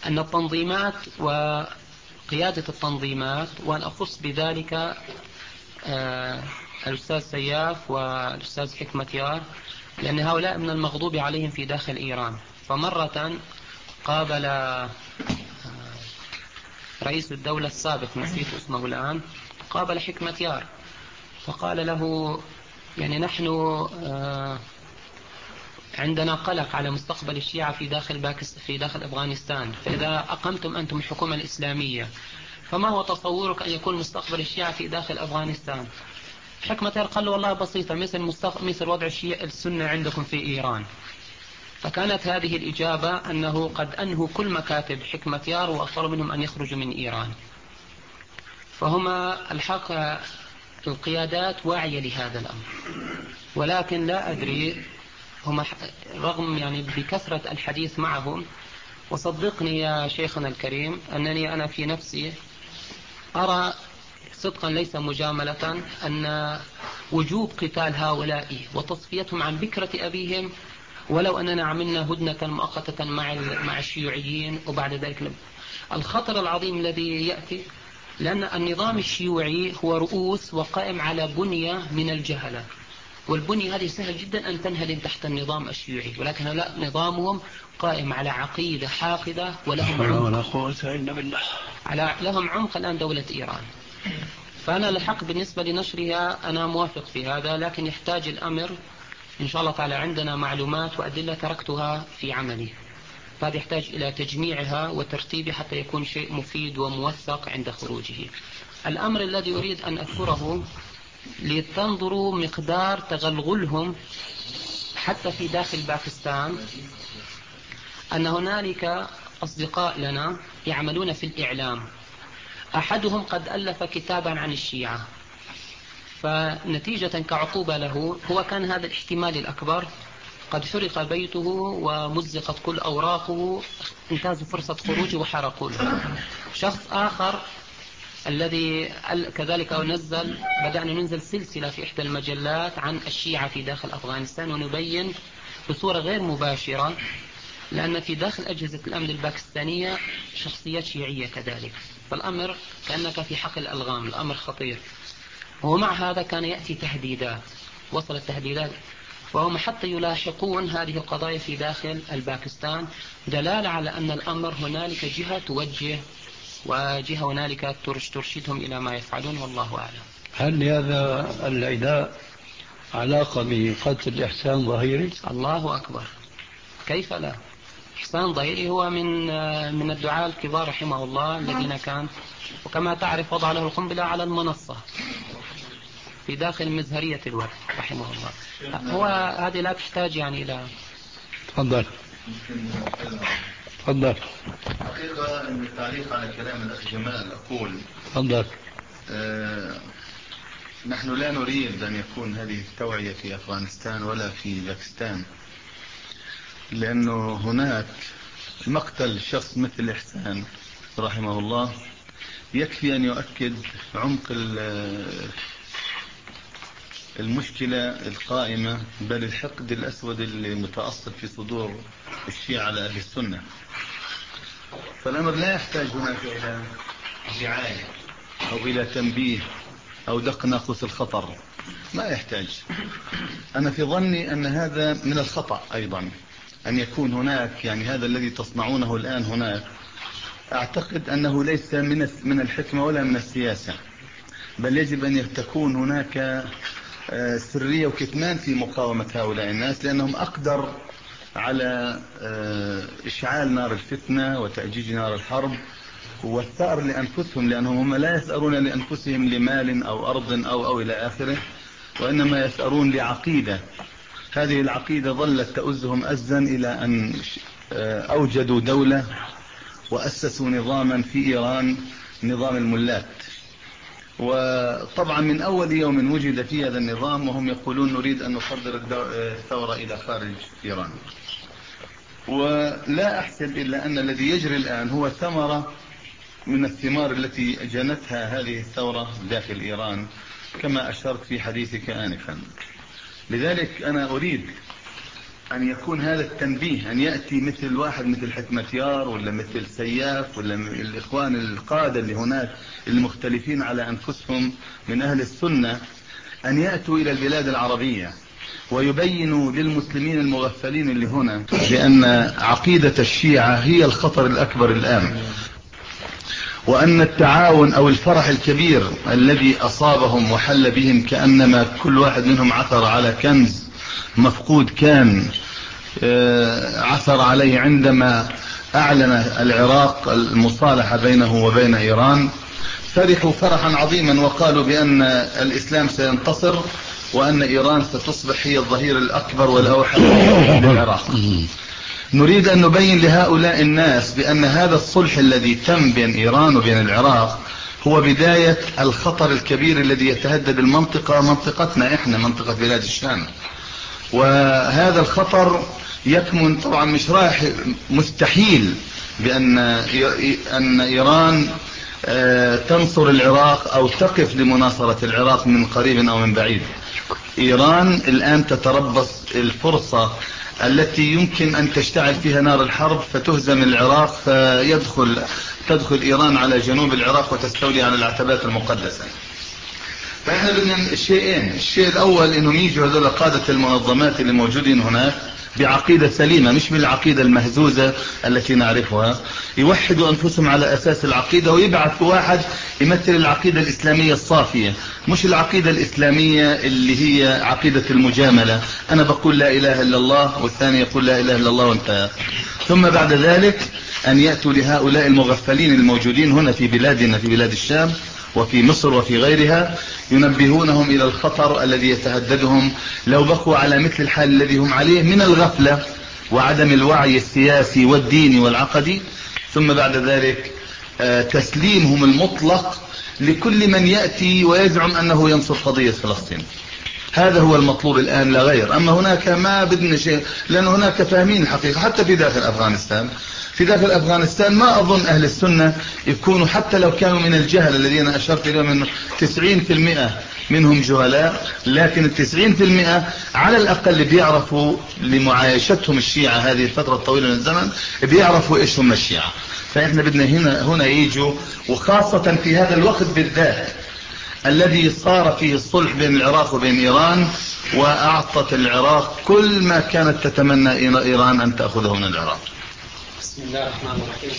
أن التنظيمات وقيادة التنظيمات، وأن أخص بذلك الأستاذ سياف والأستاذ حكمة يار، لأن هؤلاء من المغضوب عليهم في داخل إيران. فمرة قابل رئيس الدولة السابق، نسيت اسمه الآن، قابل حكمة يار فقال له يعني نحن عندنا قلق على مستقبل الشيعة في داخل باكستان في داخل أفغانستان، فإذا أقمتم أنتم الحكومة الإسلامية فما هو تصورك أن يكون مستقبل الشيعة في داخل أفغانستان؟ حكمة يار قال له والله بسيطة، مثل مستق... مثل وضع الشيعة السنة عندكم في إيران. فكانت هذه الإجابة أنه قد أنهوا كل مكاتب حكمة يار وأصروا منهم أن يخرجوا من إيران. فهما الحق القيادات واعية لهذا الأمر، ولكن لا أدري هم رغم يعني بكثرة الحديث معهم، وصدقني يا شيخنا الكريم أنني أنا في نفسي أرى صدقا ليس مجاملة أن وجوب قتال هؤلاء وتصفيتهم عن بكرة أبيهم، ولو أننا عملنا هدنة مؤقتة مع مع الشيوعيين وبعد ذلك الخطر العظيم الذي يأتي، لأن النظام الشيوعي هو رؤوس وقائم على بنية من الجهلة، والبنية هذه سهل جدا أن تنهدم تحت النظام الشيوعي، ولكن لا، نظامهم قائم على عقيدة حاقدة ولهم عمق على لهم عمق الآن دولة إيران. فأنا الحق بالنسبة لنشرها أنا موافق في هذا، لكن يحتاج الأمر إن شاء الله تعالى عندنا معلومات وأدلة تركتها في عملي، فهذا يحتاج إلى تجميعها وترتيبها حتى يكون شيء مفيد وموثق عند خروجه. الأمر الذي أريد أن أذكره لتنظروا مقدار تغلغلهم حتى في داخل باكستان، أن هنالك أصدقاء لنا يعملون في الإعلام، أحدهم قد ألف كتابا عن الشيعة، فنتيجة كعقوبة له هو كان هذا الاحتمال الأكبر قد حرق بيته ومزقت كل أوراقه، انتهزوا فرصة خروجه وحرقوا له. شخص آخر الذي كذلك نزل بدأنا ننزل سلسلة في إحدى المجلات عن الشيعة في داخل أفغانستان، ونبين بصورة غير مباشرة، لأن في داخل أجهزة الأمن الباكستانية شخصيات شيعية كذلك، فالأمر كأنك في حقل الألغام، الأمر خطير. ومع هذا كان يأتي تهديدات، وصلت تهديدات، وهم حتى يلاحقون هذه القضايا في داخل الباكستان، دلالة على أن الأمر هنالك جهة توجه وجهة هنالك ترشدهم إلى ما يفعلون، والله أعلم. هل لهذا العداء علاقة بقتل إحسان ظهيري؟ الله أكبر، كيف لا؟ إحسان ظهيري هو من من الدعاة الكبار رحمه الله الذين كان، وكما تعرف وضع له القنبلة على المنصة في داخل مزهرية الوقت رحمه الله. هو هذه لا تحتاج يعني إلى. تفضل تفضل. حقيقة أن التعليق على كلام الأخ جمال أقول تفضل. آه نحن لا نريد أن يكون هذه التوعية في أفغانستان ولا في باكستان، لأنه هناك مقتل شخص مثل إحسان رحمه الله يكفي أن يؤكد عمق المشكلة القائمة، بل الحقد الأسود المتأصل في صدور الشيعة على أهل السنة. فالأمر لا يحتاج هناك إلى دعاية أو إلى تنبيه أو دق ناقوس الخطر، ما يحتاج. أنا في ظني أن هذا من الخطأ أيضا أن يكون هناك، يعني هذا الذي تصنعونه الآن هناك أعتقد أنه ليس من من الحكمة ولا من السياسة، بل يجب أن تكون هناك سرية وكتمان في مقاومة هؤلاء الناس، لأنهم أقدر على إشعال نار الفتنة وتأجيج نار الحرب والثأر لأنفسهم، لأنهم هم لا يثأرون لأنفسهم لمال أو أرض أو أو إلى آخره، وإنما يثأرون لعقيدة. هذه العقيدة ظلت تؤزهم أزا إلى أن أوجدوا دولة وأسسوا نظاما في إيران، نظام الملات. وطبعا من أول يوم وجد في هذا النظام وهم يقولون نريد أن نصدر الثورة إلى خارج إيران. ولا أحسب إلا أن الذي يجري الآن هو ثمرة من الثمار التي جنتها هذه الثورة داخل إيران، كما أشرت في حديثك آنفا. لذلك أنا أريد أن يكون هذا التنبيه، أن يأتي مثل واحد مثل حكمتيار ولا مثل سياف ولا الإخوان القادة اللي هناك المختلفين على أنفسهم من أهل السنة، أن يأتوا إلى البلاد العربية ويبينوا للمسلمين المغفلين اللي هنا بأن عقيدة الشيعة هي الخطر الأكبر الآن، وأن التعاون أو الفرح الكبير الذي أصابهم وحل بهم كأنما كل واحد منهم عثر على كنز مفقود كان عثر عليه عندما أعلن العراق المصالحة بينه وبين إيران، فرحوا فرحا عظيما وقالوا بأن الإسلام سينتصر وأن إيران ستصبح هي الظهير الأكبر والأوحد للعراق. نريد أن نبين لهؤلاء الناس بأن هذا الصلح الذي تم بين إيران وبين العراق هو بداية الخطر الكبير الذي يتهدد المنطقة، منطقتنا إحنا، منطقة بلاد الشام. وهذا الخطر يكمن طبعا مش رايح مستحيل بأن أن إيران تنصر العراق أو تقف لمناصرة العراق من قريب أو من بعيد. إيران الآن تتربص الفرصة التي يمكن أن تشتعل فيها نار الحرب فتهزم العراق فيدخل تدخل إيران على جنوب العراق وتستولي على العتبات المقدسة. فإحنا بدنا الشيئين، الشيء الأول إنهم يجوا هذول قادة المنظمات اللي موجودين هناك بعقيدة سليمة، مش بالعقيدة المهزوزة التي نعرفها، يوحدوا أنفسهم على أساس العقيدة ويبعثوا واحد يمثل العقيدة الإسلامية الصافية، مش العقيدة الإسلامية اللي هي عقيدة المجاملة، أنا بقول لا إله إلا الله والثاني يقول لا إله إلا الله وانتهى. ثم بعد ذلك أن يأتوا لهؤلاء المغفلين الموجودين هنا في بلادنا، في بلاد الشام وفي مصر وفي غيرها، ينبهونهم إلى الخطر الذي يتهددهم لو بقوا على مثل الحال الذي هم عليه من الغفلة وعدم الوعي السياسي والديني والعقدي. ثم بعد ذلك تسليمهم المطلق لكل من يأتي ويزعم أنه ينصر قضية فلسطين. هذا هو المطلوب الآن لا غير. أما هناك ما بدنا شيء، لأن هناك فاهمين الحقيقة حتى في داخل أفغانستان. في داخل أفغانستان ما أظن أهل السنة يكونوا حتى لو كانوا من الجهل الذين أشرت إليهم من تسعين في المئة منهم جهلاء، لكن التسعين في المئة على الأقل بيعرفوا لمعايشتهم الشيعة هذه الفترة الطويلة من الزمن، بيعرفوا إيش هم الشيعة. فإحنا بدنا هنا هنا يجوا، وخاصة في هذا الوقت بالذات الذي صار فيه الصلح بين العراق وبين إيران، وأعطت العراق كل ما كانت تتمنى إيران أن تأخذه من العراق. بسم الله الرحمن الرحيم.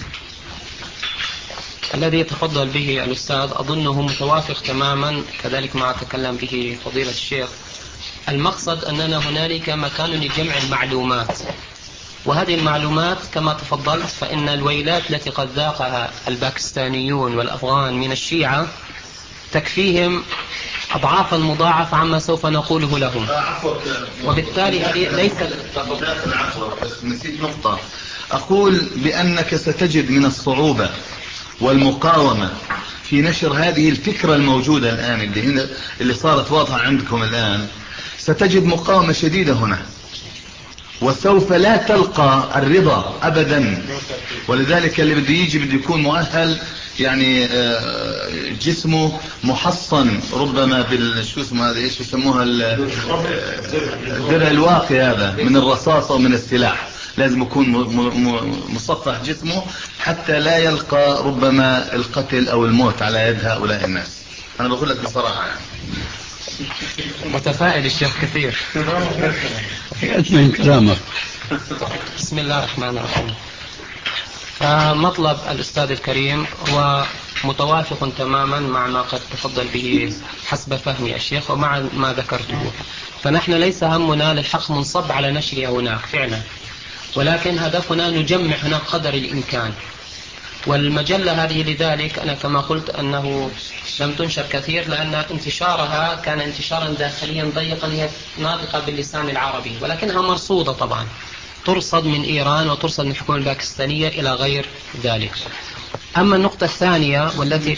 الذي يتفضل به الأستاذ أظنه متوافق تماما كذلك ما تكلم به فضيلة الشيخ. المقصد أننا هنالك مكان لجمع المعلومات، وهذه المعلومات كما تفضلت فإن الويلات التي قد ذاقها الباكستانيون والأفغان من الشيعة تكفيهم أضعافا مضاعفة عما سوف نقوله لهم. وبالتالي هذه ليست نسيت نقطة، أقول بأنك ستجد من الصعوبة والمقاومة في نشر هذه الفكرة الموجودة الآن اللي, هنا اللي صارت واضحة عندكم الآن. ستجد مقاومة شديدة هنا وسوف لا تلقى الرضا أبدا. ولذلك اللي بده يجي بده يكون مؤهل، يعني جسمه محصن ربما بال شو اسمه هذا، ايش يسموها، الدرع الواقي هذا من الرصاصة ومن السلاح. لازم يكون مصفح جسمه حتى لا يلقى ربما القتل او الموت على يد هؤلاء الناس. انا بقول لك بصراحة يعني. متفائل الشيخ كثير. من كلامك. بسم الله الرحمن الرحيم. فمطلب الأستاذ الكريم هو متوافق تماما مع ما قد تفضل به حسب فهمي الشيخ ومع ما ذكرته. فنحن ليس همنا للحق منصب على نشرها هناك فعلا، ولكن هدفنا نجمع هناك قدر الإمكان. والمجلة هذه لذلك أنا كما قلت أنه لم تنشر كثير، لأن انتشارها كان انتشارا داخليا ضيقا، هي ناطقة باللسان العربي ولكنها مرصودة طبعا، ترصد من إيران وترصد من الحكومة الباكستانية إلى غير ذلك. أما النقطة الثانية والتي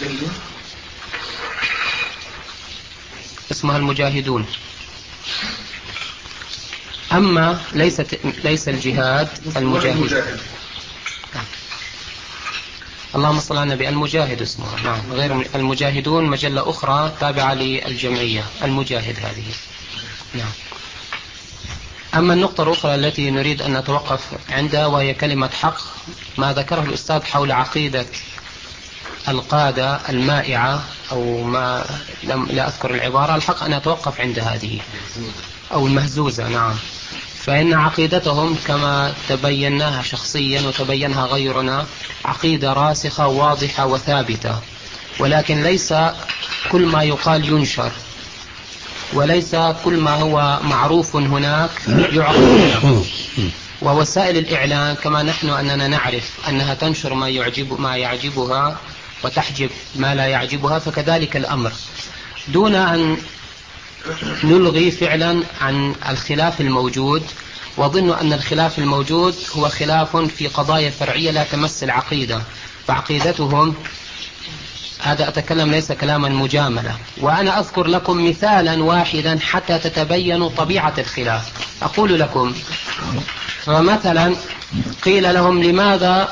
اسمها المجاهدون، أما ليست ليس الجهاد المجاهد. اللهم صل على النبي. المجاهد اسمه، نعم، غير المجاهدون مجلة أخرى تابعة للجمعية المجاهد هذه. نعم. أما النقطة الأخرى التي نريد أن نتوقف عندها وهي كلمة حق، ما ذكره الأستاذ حول عقيدة القادة المائعة أو ما لم لا أذكر العبارة، الحق أن أتوقف عند هذه أو المهزوزة. نعم، فإن عقيدتهم كما تبيناها شخصيا وتبينها غيرنا عقيدة راسخة واضحة وثابتة، ولكن ليس كل ما يقال ينشر، وليس كل ما هو معروف هناك يعقل. ووسائل الإعلام كما نحن أننا نعرف أنها تنشر ما يعجب ما يعجبها وتحجب ما لا يعجبها، فكذلك الأمر، دون أن نلغي فعلا عن الخلاف الموجود. وظن أن الخلاف الموجود هو خلاف في قضايا فرعية لا تمس العقيدة، فعقيدتهم هذا أتكلم ليس كلاما مجاملة. وأنا أذكر لكم مثالا واحدا حتى تتبين طبيعة الخلاف. أقول لكم، فمثلا قيل لهم لماذا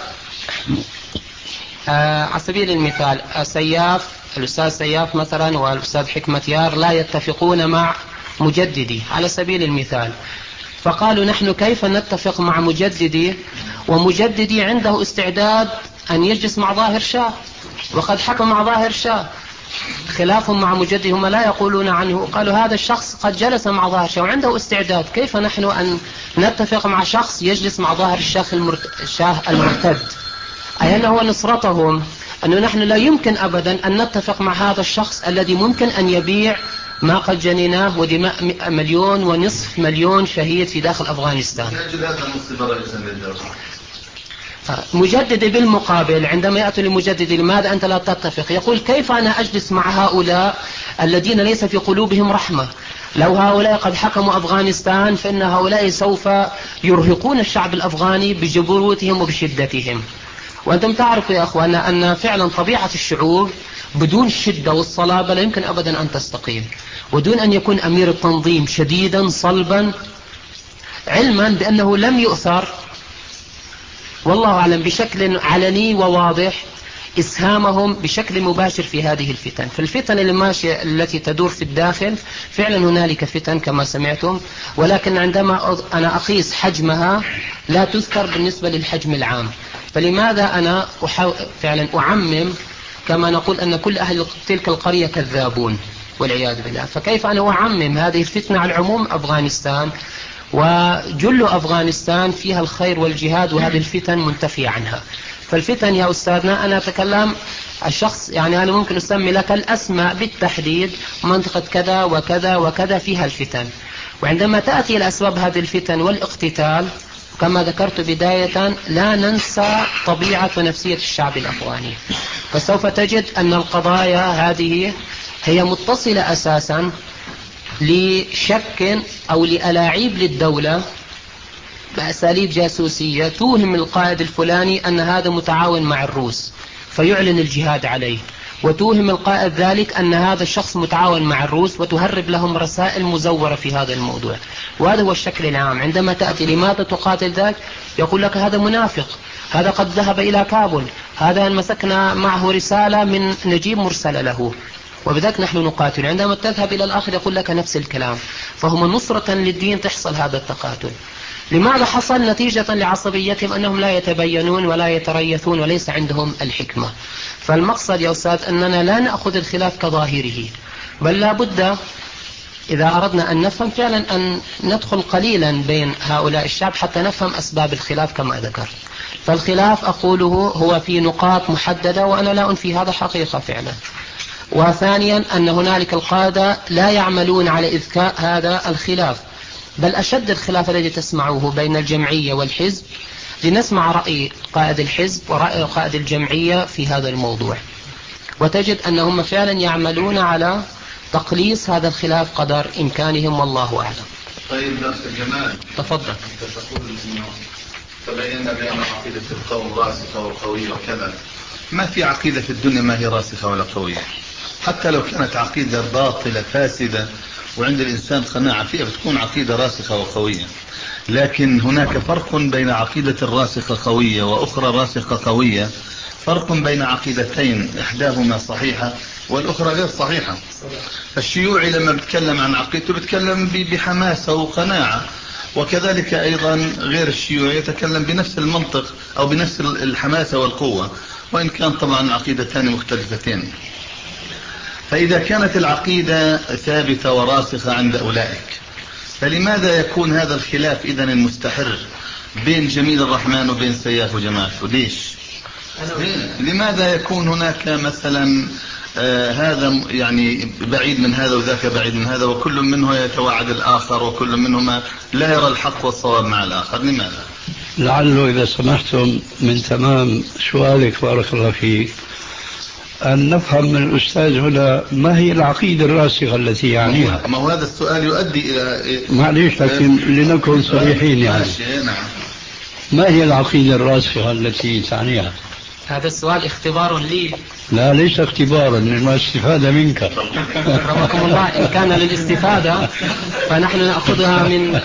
آه على سبيل المثال سياف الأستاذ سياف مثلا والأستاذ حكمة يار لا يتفقون مع مجددي على سبيل المثال، فقالوا نحن كيف نتفق مع مجددي ومجددي عنده استعداد أن يجلس مع ظاهر شاه وقد حكم مع ظاهر شاه، خلافهم مع مجددي هم لا يقولون عنه، قالوا هذا الشخص قد جلس مع ظاهر شاه وعنده استعداد، كيف نحن أن نتفق مع شخص يجلس مع ظاهر الشاه المرتد؟ أي أنه نصرتهم أنه نحن لا يمكن أبدا أن نتفق مع هذا الشخص الذي ممكن أن يبيع ما قد جنيناه ودماء مليون ونصف مليون شهيد في داخل أفغانستان. مجدد بالمقابل عندما يأتي لمجدد لماذا أنت لا تتفق؟ يقول كيف أنا أجلس مع هؤلاء الذين ليس في قلوبهم رحمة؟ لو هؤلاء قد حكموا أفغانستان فإن هؤلاء سوف يرهقون الشعب الأفغاني بجبروتهم وبشدتهم. وأنتم تعرفوا يا أخوانا أن فعلا طبيعة الشعوب بدون الشدة والصلابة لا يمكن أبدا أن تستقيم، ودون أن يكون أمير التنظيم شديدا صلبا، علما بأنه لم يؤثر والله أعلم بشكل علني وواضح إسهامهم بشكل مباشر في هذه الفتن. فالفتن اللي ماشية التي تدور في الداخل فعلا هنالك فتن كما سمعتم، ولكن عندما أنا أقيس حجمها لا تذكر بالنسبة للحجم العام. فلماذا أنا فعلا أعمم كما نقول أن كل أهل تلك القرية كذابون والعياذ بالله؟ فكيف أنا أعمم هذه الفتنة على العموم أفغانستان، وجل أفغانستان فيها الخير والجهاد وهذه الفتن منتفية عنها. فالفتن يا أستاذنا أنا أتكلم الشخص يعني أنا ممكن أسمي لك الأسماء بالتحديد، منطقة كذا وكذا وكذا فيها الفتن. وعندما تأتي الأسباب هذه الفتن والاقتتال كما ذكرت بداية لا ننسى طبيعة ونفسية الشعب الأفغاني، فسوف تجد أن القضايا هذه هي متصلة أساسا لشك أو لألاعيب للدولة بأساليب جاسوسية توهم القائد الفلاني أن هذا متعاون مع الروس فيعلن الجهاد عليه، وتوهم القائد ذلك أن هذا الشخص متعاون مع الروس وتهرب لهم رسائل مزورة في هذا الموضوع. وهذا هو الشكل العام. عندما تأتي لماذا تقاتل ذاك يقول لك هذا منافق، هذا قد ذهب إلى كابول، هذا مسكنا معه رسالة من نجيب مرسلة له وبذلك نحن نقاتل. عندما تذهب إلى الآخر يقول لك نفس الكلام. فهم نصرة للدين تحصل هذا التقاتل. لماذا حصل؟ نتيجة لعصبيتهم أنهم لا يتبينون ولا يتريثون وليس عندهم الحكمة. فالمقصد يا أستاذ أننا لا نأخذ الخلاف كظاهره، بل لا بد إذا أردنا أن نفهم فعلا أن ندخل قليلا بين هؤلاء الشعب حتى نفهم أسباب الخلاف كما ذكرت. فالخلاف أقوله هو في نقاط محددة وأنا لا أنفي هذا حقيقة فعلا. وثانيا أن هنالك القادة لا يعملون على إذكاء هذا الخلاف، بل أشد الخلاف الذي تسمعوه بين الجمعية والحزب لنسمع رأي قائد الحزب ورأي قائد الجمعية في هذا الموضوع، وتجد أنهم فعلا يعملون على تقليص هذا الخلاف قدر إمكانهم والله أعلم. طيب درس الجمال تفضل. أنت تقول إنه تبين بأن عقيدة القوم راسخة وقوية وكذا. ما في عقيدة في الدنيا ما هي راسخة ولا قوية، حتى لو كانت عقيدة باطلة فاسدة وعند الإنسان قناعة فيها بتكون عقيدة راسخة وقوية. لكن هناك فرق بين عقيدة راسخة قوية وأخرى راسخة قوية، فرق بين عقيدتين إحداهما صحيحة والأخرى غير صحيحة. الشيوعي لما بتكلم عن عقيدته بتكلم بحماسة وقناعة، وكذلك أيضا غير الشيوعي يتكلم بنفس المنطق أو بنفس الحماسة والقوة، وإن كان طبعا عقيدتان مختلفتين. فإذا كانت العقيدة ثابتة وراسخة عند أولئك، فلماذا يكون هذا الخلاف إذن المستحر بين جميل الرحمن وبين سياف وجماعته؟ ليش؟ لماذا يكون هناك مثلا آه هذا يعني بعيد من هذا وذاك بعيد من هذا، وكل منه يتوعد الآخر، وكل منهما لا يرى الحق والصواب مع الآخر؟ لماذا؟ لعله إذا سمحتم من تمام سؤالك بارك الله فيك أن نفهم من الأستاذ هنا ما هي العقيدة الراسخة التي يعنيها. ما هو هذا السؤال يؤدي إلى معليش، لكن لنكن صريحين يعني نعم. ما هي العقيدة الراسخة التي تعنيها؟ هذا السؤال اختبار لي. لا ليس اختبارا، إنما استفادة منك. رحمكم الله. إن كان للاستفادة فنحن نأخذها من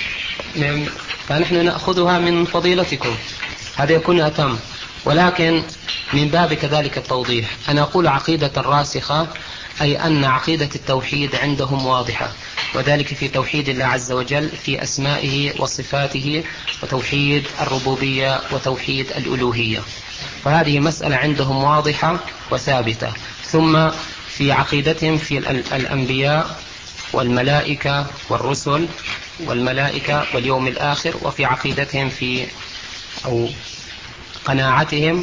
فنحن نأخذها من فضيلتكم، هذا يكون أتم. ولكن من باب كذلك التوضيح، أنا أقول عقيدة راسخة أي أن عقيدة التوحيد عندهم واضحة، وذلك في توحيد الله عز وجل في أسمائه وصفاته، وتوحيد الربوبية وتوحيد الألوهية، فهذه مسألة عندهم واضحة وثابتة. ثم في عقيدتهم في الأنبياء والملائكة والرسل والملائكة واليوم الآخر، وفي عقيدتهم في أو قناعتهم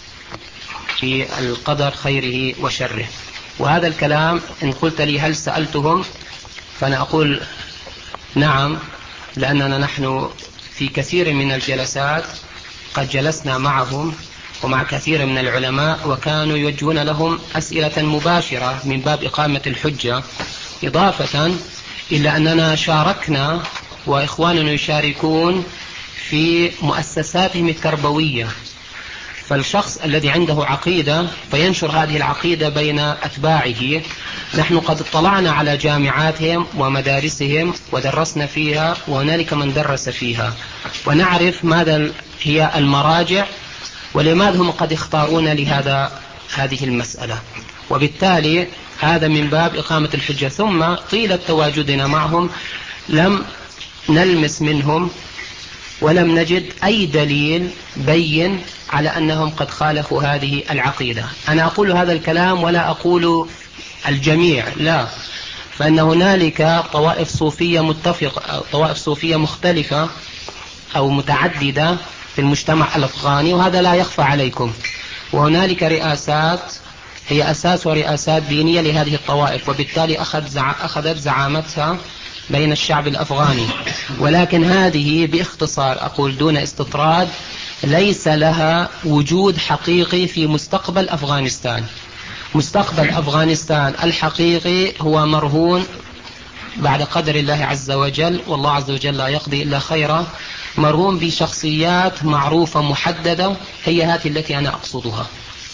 في القدر خيره وشره. وهذا الكلام إن قلت لي هل سألتهم، فأنا أقول نعم، لأننا نحن في كثير من الجلسات قد جلسنا معهم ومع كثير من العلماء، وكانوا يوجهون لهم أسئلة مباشرة من باب إقامة الحجة، إضافة إلى أننا شاركنا وإخواننا يشاركون في مؤسساتهم التربوية. فالشخص الذي عنده عقيدة فينشر هذه العقيدة بين أتباعه. نحن قد اطلعنا على جامعاتهم ومدارسهم ودرسنا فيها، وهنالك من درس فيها، ونعرف ماذا هي المراجع ولماذا هم قد اختارون لهذا هذه المسألة. وبالتالي هذا من باب إقامة الحجة. ثم طيلة تواجدنا معهم لم نلمس منهم ولم نجد أي دليل بين على أنهم قد خالفوا هذه العقيدة. أنا أقول هذا الكلام ولا أقول الجميع، لا، فإن هنالك طوائف صوفية متفقة، طوائف صوفية مختلفة أو متعددة في المجتمع الأفغاني، وهذا لا يخفى عليكم. وهنالك رئاسات هي أساس ورئاسات دينية لهذه الطوائف، وبالتالي أخذت زعامتها بين الشعب الأفغاني. ولكن هذه باختصار أقول دون استطراد ليس لها وجود حقيقي في مستقبل أفغانستان. مستقبل أفغانستان الحقيقي هو مرهون بعد قدر الله عز وجل، والله عز وجل لا يقضي إلا خيرا، مرهون بشخصيات معروفة محددة، هي هذه التي أنا أقصدها،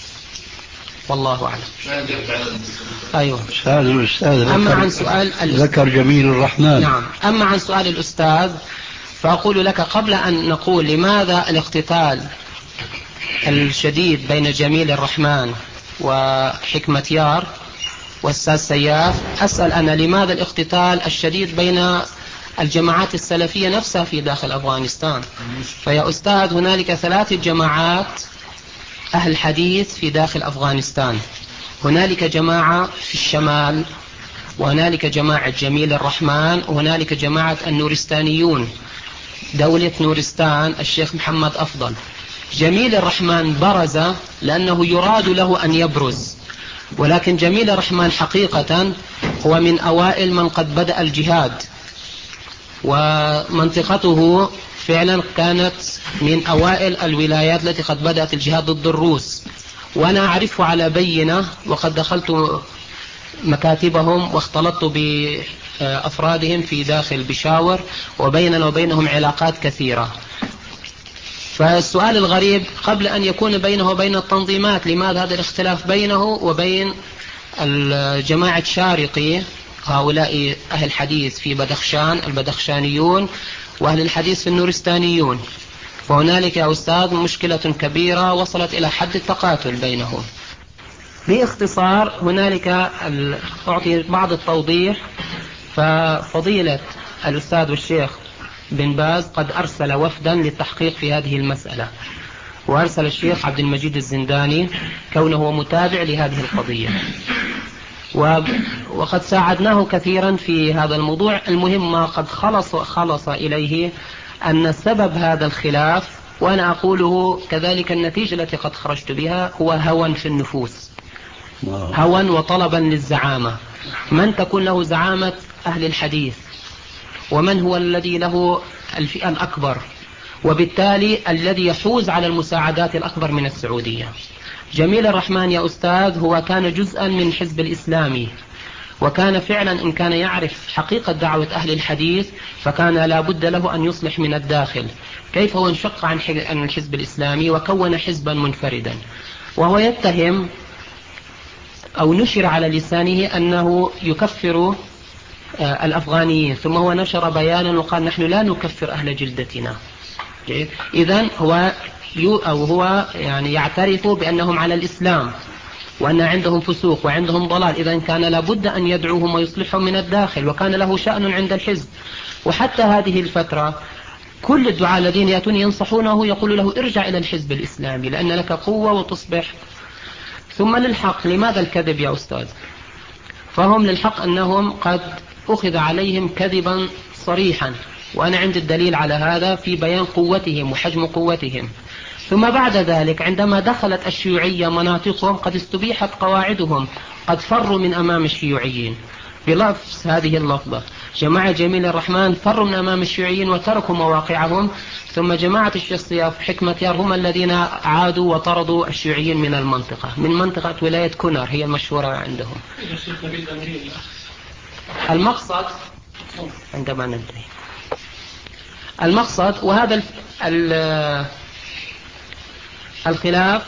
والله أعلم. أيوة. سؤال الأستاذ أما عن سؤال ذكر جميل الرحمن. نعم. أما عن سؤال الأستاذ فأقول لك قبل أن نقول لماذا الاقتتال الشديد بين جميل الرحمن وحكمة يار والأستاذ سياف، أسأل أنا لماذا الاقتتال الشديد بين الجماعات السلفية نفسها في داخل أفغانستان؟ فيا أستاذ هنالك ثلاث جماعات أهل حديث في داخل أفغانستان. هنالك جماعة في الشمال، وهنالك جماعة جميل الرحمن، وهنالك جماعة النورستانيون، دولة نورستان الشيخ محمد أفضل. جميل الرحمن برز لأنه يراد له أن يبرز، ولكن جميل الرحمن حقيقة هو من أوائل من قد بدأ الجهاد، ومنطقته فعلا كانت من أوائل الولايات التي قد بدأت الجهاد ضد الروس، وأنا أعرفه على بينة، وقد دخلت مكاتبهم واختلطت بأفرادهم في داخل بشاور، وبيننا وبينهم علاقات كثيرة. فالسؤال الغريب قبل أن يكون بينه وبين التنظيمات، لماذا هذا الاختلاف بينه وبين الجماعة شارقي، هؤلاء أهل الحديث في بدخشان البدخشانيون، وأهل الحديث في النورستانيون؟ فهنالك يا أستاذ مشكلة كبيرة وصلت إلى حد التقاتل بينهم. باختصار هنالك أعطي بعض التوضيح. ففضيلة الأستاذ والشيخ بن باز قد أرسل وفدا للتحقيق في هذه المسألة، وأرسل الشيخ عبد المجيد الزنداني كونه متابع لهذه القضية، وقد ساعدناه كثيرا في هذا الموضوع. المهم ما قد خلص, خلص إليه أن سبب هذا الخلاف، وأنا أقوله كذلك النتيجة التي قد خرجت بها، هو هوى في النفوس، هوى وطلبا للزعامة. من تكون له زعامة أهل الحديث، ومن هو الذي له الفئة الأكبر، وبالتالي الذي يفوز على المساعدات الأكبر من السعودية. جميل الرحمن يا أستاذ هو كان جزءا من الحزب الإسلامي، وكان فعلا إن كان يعرف حقيقة دعوة أهل الحديث فكان لا بد له أن يصلح من الداخل. كيف هو انشق عن الحزب الإسلامي وكون حزبا منفردا، وهو يتهم أو نشر على لسانه أنه يكفر الأفغانيين، ثم هو نشر بيانا وقال نحن لا نكفر أهل جلدتنا. إذن هو أو هو يعني يعترف بأنهم على الإسلام، وأن عندهم فسوق وعندهم ضلال. إذن كان لابد أن يدعوهم ويصلحهم من الداخل، وكان له شأن عند الحزب. وحتى هذه الفترة كل الدعاء الذين يأتون ينصحونه يقول له ارجع إلى الحزب الإسلامي لأن لك قوة وتصبح. ثم للحق، لماذا الكذب يا أستاذ؟ فهم للحق أنهم قد أخذ عليهم كذبا صريحا، وأنا عندي الدليل على هذا في بيان قوتهم وحجم قوتهم. ثم بعد ذلك عندما دخلت الشيوعية مناطقهم قد استبيحت قواعدهم، قد فروا من أمام الشيوعيين بلفظ هذه اللفظة. جماعة جميل الرحمن فروا من أمام الشيوعيين وتركوا مواقعهم، ثم جماعة الشيخ صياف حكمة يار هم الذين عادوا وطردوا الشيوعيين من المنطقة، من منطقة ولاية كونر هي المشهورة عندهم. المقصد عندما ننتهي المقصد وهذا الخلاف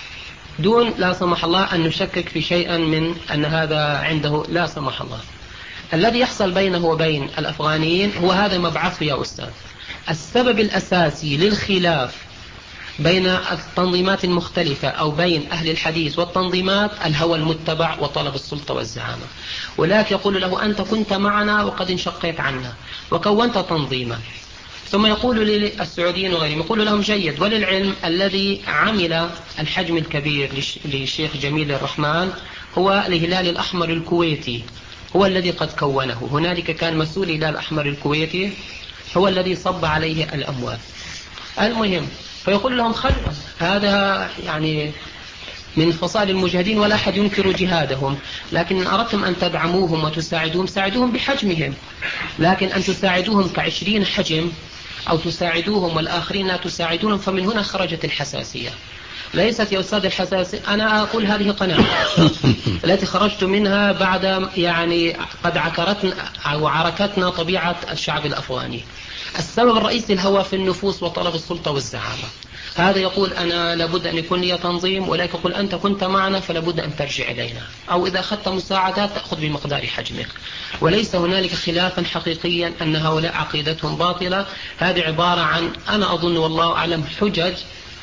دون لا سمح الله أن نشكك في شيئا من أن هذا عنده لا سمح الله. الذي يحصل بينه وبين الأفغانيين هو هذا مبعثه يا أستاذ. السبب الأساسي للخلاف بين التنظيمات المختلفة أو بين أهل الحديث والتنظيمات الهوى المتبع وطلب السلطة والزعامة. ولكن يقول له أنت كنت معنا وقد انشقيت عنا وكونت تنظيما، ثم يقول للسعوديين وغيرهم يقول لهم جيد. وللعلم الذي عمل الحجم الكبير للشيخ جميل الرحمن هو الهلال الأحمر الكويتي، هو الذي قد كونه. هنالك كان مسؤول الهلال الأحمر الكويتي هو الذي صب عليه الأموال. المهم فيقول لهم خلوا هذا يعني من فصائل المجاهدين ولا أحد ينكر جهادهم، لكن إن أردتم أن تدعموهم وتساعدوهم ساعدوهم بحجمهم، لكن أن تساعدوهم كعشرين حجم أو تساعدوهم والآخرين لا تساعدونهم، فمن هنا خرجت الحساسية. ليست يا أستاذ الحساسية، أنا أقول هذه قناعة التي خرجت منها بعد يعني قد عكرتنا أو عركتنا طبيعة الشعب الأفغاني. السبب الرئيسي الهوى في النفوس وطلب السلطة والزعامة. هذا يقول أنا لابد أن يكون لي تنظيم، ولكن يقول أنت كنت معنا فلابد أن ترجع إلينا، أو إذا أخذت مساعدات تأخذ بمقدار حجمك. وليس هنالك خلافا حقيقيا أن هؤلاء عقيدتهم باطلة. هذه عبارة عن أنا أظن والله أعلم حجج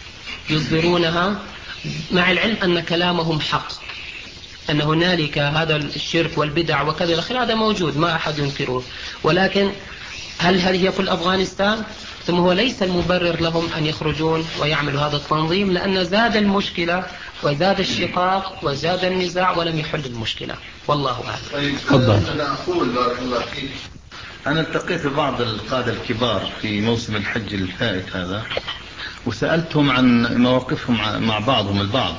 يصدرونها، مع العلم أن كلامهم حق، أن هنالك هذا الشرك والبدع وكذا هذا موجود ما أحد ينكره، ولكن هل هذه هي كل أفغانستان؟ ثم هو ليس المبرر لهم أن يخرجون ويعملوا هذا التنظيم، لأن زاد المشكلة وزاد الشقاق وزاد النزاع ولم يحل المشكلة. والله أعلم. طيب أنا أقول بارك الله فيك، أنا التقيت ببعض القادة الكبار في موسم الحج الفائت هذا وسألتهم عن مواقفهم مع بعضهم البعض،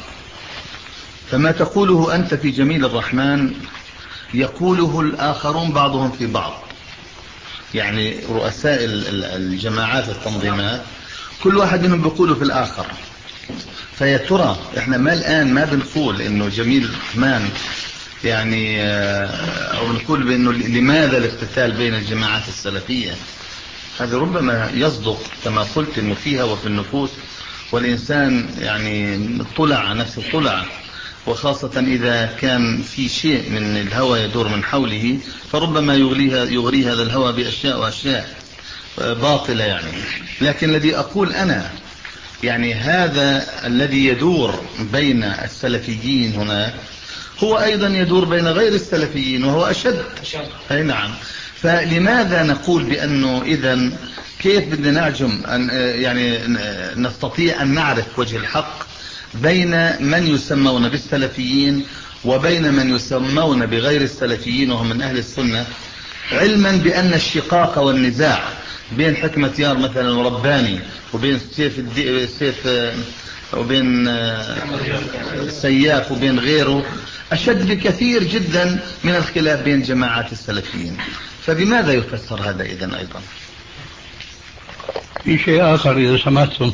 فما تقوله أنت في جميل الرحمن يقوله الآخرون بعضهم في بعض. يعني رؤساء الجماعات التنظيمات كل واحد منهم بيقوله في الآخر. فيا ترى احنا ما الآن ما بنقول انه جميل الرحمن يعني او بنقول بانه لماذا الاقتتال بين الجماعات السلفية؟ هذا ربما يصدق كما قلت انه فيها وفي النفوس، والإنسان يعني طلع نفسه طلع، وخاصة إذا كان في شيء من الهوى يدور من حوله فربما يغريها يغري هذا الهوى بأشياء وأشياء باطلة يعني. لكن الذي أقول أنا يعني هذا الذي يدور بين السلفيين هنا هو أيضا يدور بين غير السلفيين وهو أشد. أي نعم. فلماذا نقول بأنه إذن كيف بدنا نعجم أن يعني نستطيع أن نعرف وجه الحق بين من يسمون بالسلفيين وبين من يسمون بغير السلفيين وهم من أهل السنة، علما بأن الشقاق والنزاع بين حكمة يار مثلا ورباني وبين سيف الدي سيف وبين السياف وبين غيره أشد بكثير جدا من الخلاف بين جماعات السلفيين. فبماذا يفسر هذا إذن أيضا؟ في شيء آخر إذا سمحتم،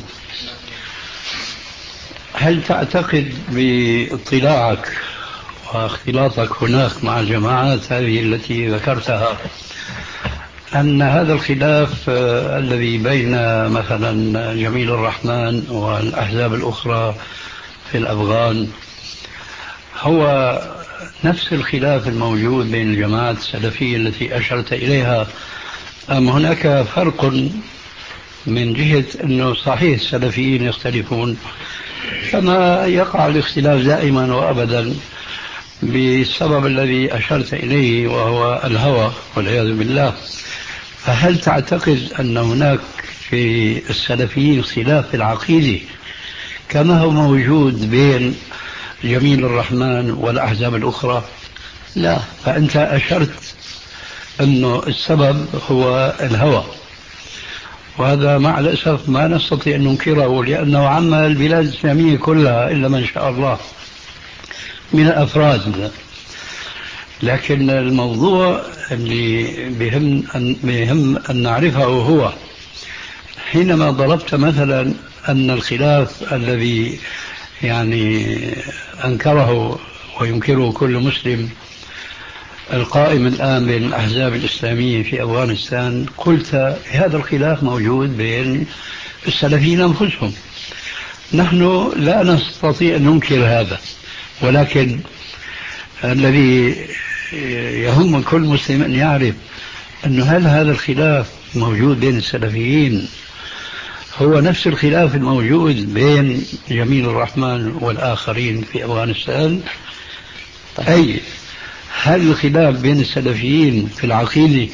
هل تعتقد باطلاعك واختلاطك هناك مع الجماعات هذه التي ذكرتها أن هذا الخلاف الذي بين مثلا جميل الرحمن والأحزاب الأخرى في الأفغان هو نفس الخلاف الموجود بين الجماعات السلفية التي أشرت إليها، أم هناك فرق من جهة أنه صحيح السلفيين يختلفون كما يقع الاختلاف دائما وأبدا بالسبب الذي أشرت إليه وهو الهوى والعياذ بالله؟ فهل تعتقد أن هناك في السلفيين خلاف في العقيدة كما هو موجود بين جميل الرحمن والأحزاب الأخرى؟ لا، فأنت أشرت أنه السبب هو الهوى، وهذا مع الأسف ما نستطيع أن ننكره لأنه عم البلاد الإسلامية كلها إلا من شاء الله من الأفراد. لكن الموضوع اللي بهم أن, بهم أن نعرفه هو حينما ضربت مثلا أن الخلاف الذي يعني أنكره وينكره كل مسلم القائم الآن بين الأحزاب الإسلامية في أفغانستان، قلت هذا الخلاف موجود بين السلفيين أنفسهم. نحن لا نستطيع أن ننكر هذا، ولكن الذي يهم كل مسلم أن يعرف أن هل هذا الخلاف موجود بين السلفيين هو نفس الخلاف الموجود بين جميل الرحمن والآخرين في أفغانستان؟ أي هل الخلاف بين السلفيين في العقيدة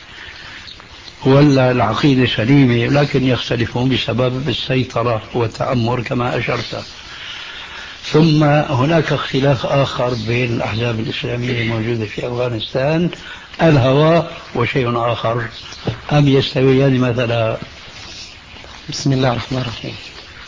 ولا العقيدة سليمة لكن يختلفون بسبب السيطرة والتأمر كما أشرت؟ ثم هناك اختلاف آخر بين الأحزاب الإسلامية الموجودة في أفغانستان، الهوى وشيء آخر، أم يستويان مثلا؟ بسم الله الرحمن الرحيم.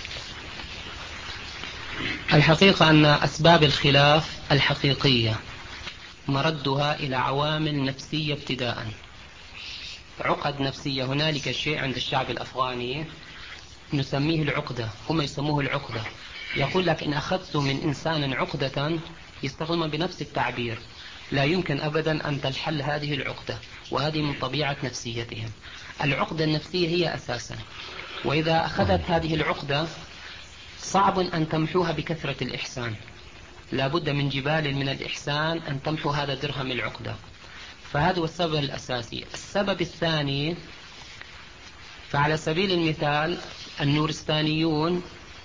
الحقيقة أن أسباب الخلاف الحقيقية مردها إلى عوامل نفسية ابتداء، عقد نفسية. هنالك شيء عند الشعب الأفغاني نسميه العقدة، هم يسموه العقدة. يقول لك إن أخذت من إنسان عقدة يستخدم بنفس التعبير، لا يمكن أبدا أن تنحل هذه العقدة، وهذه من طبيعة نفسيتهم. العقدة النفسية هي أساسا، وإذا أخذت هذه العقدة صعب أن تمحوها بكثرة الإحسان، لا بد من جبال من الإحسان أن تمحو هذا درهم العقدة. فهذا هو السبب الأساسي. السبب الثاني، فعلى سبيل المثال النورستانيون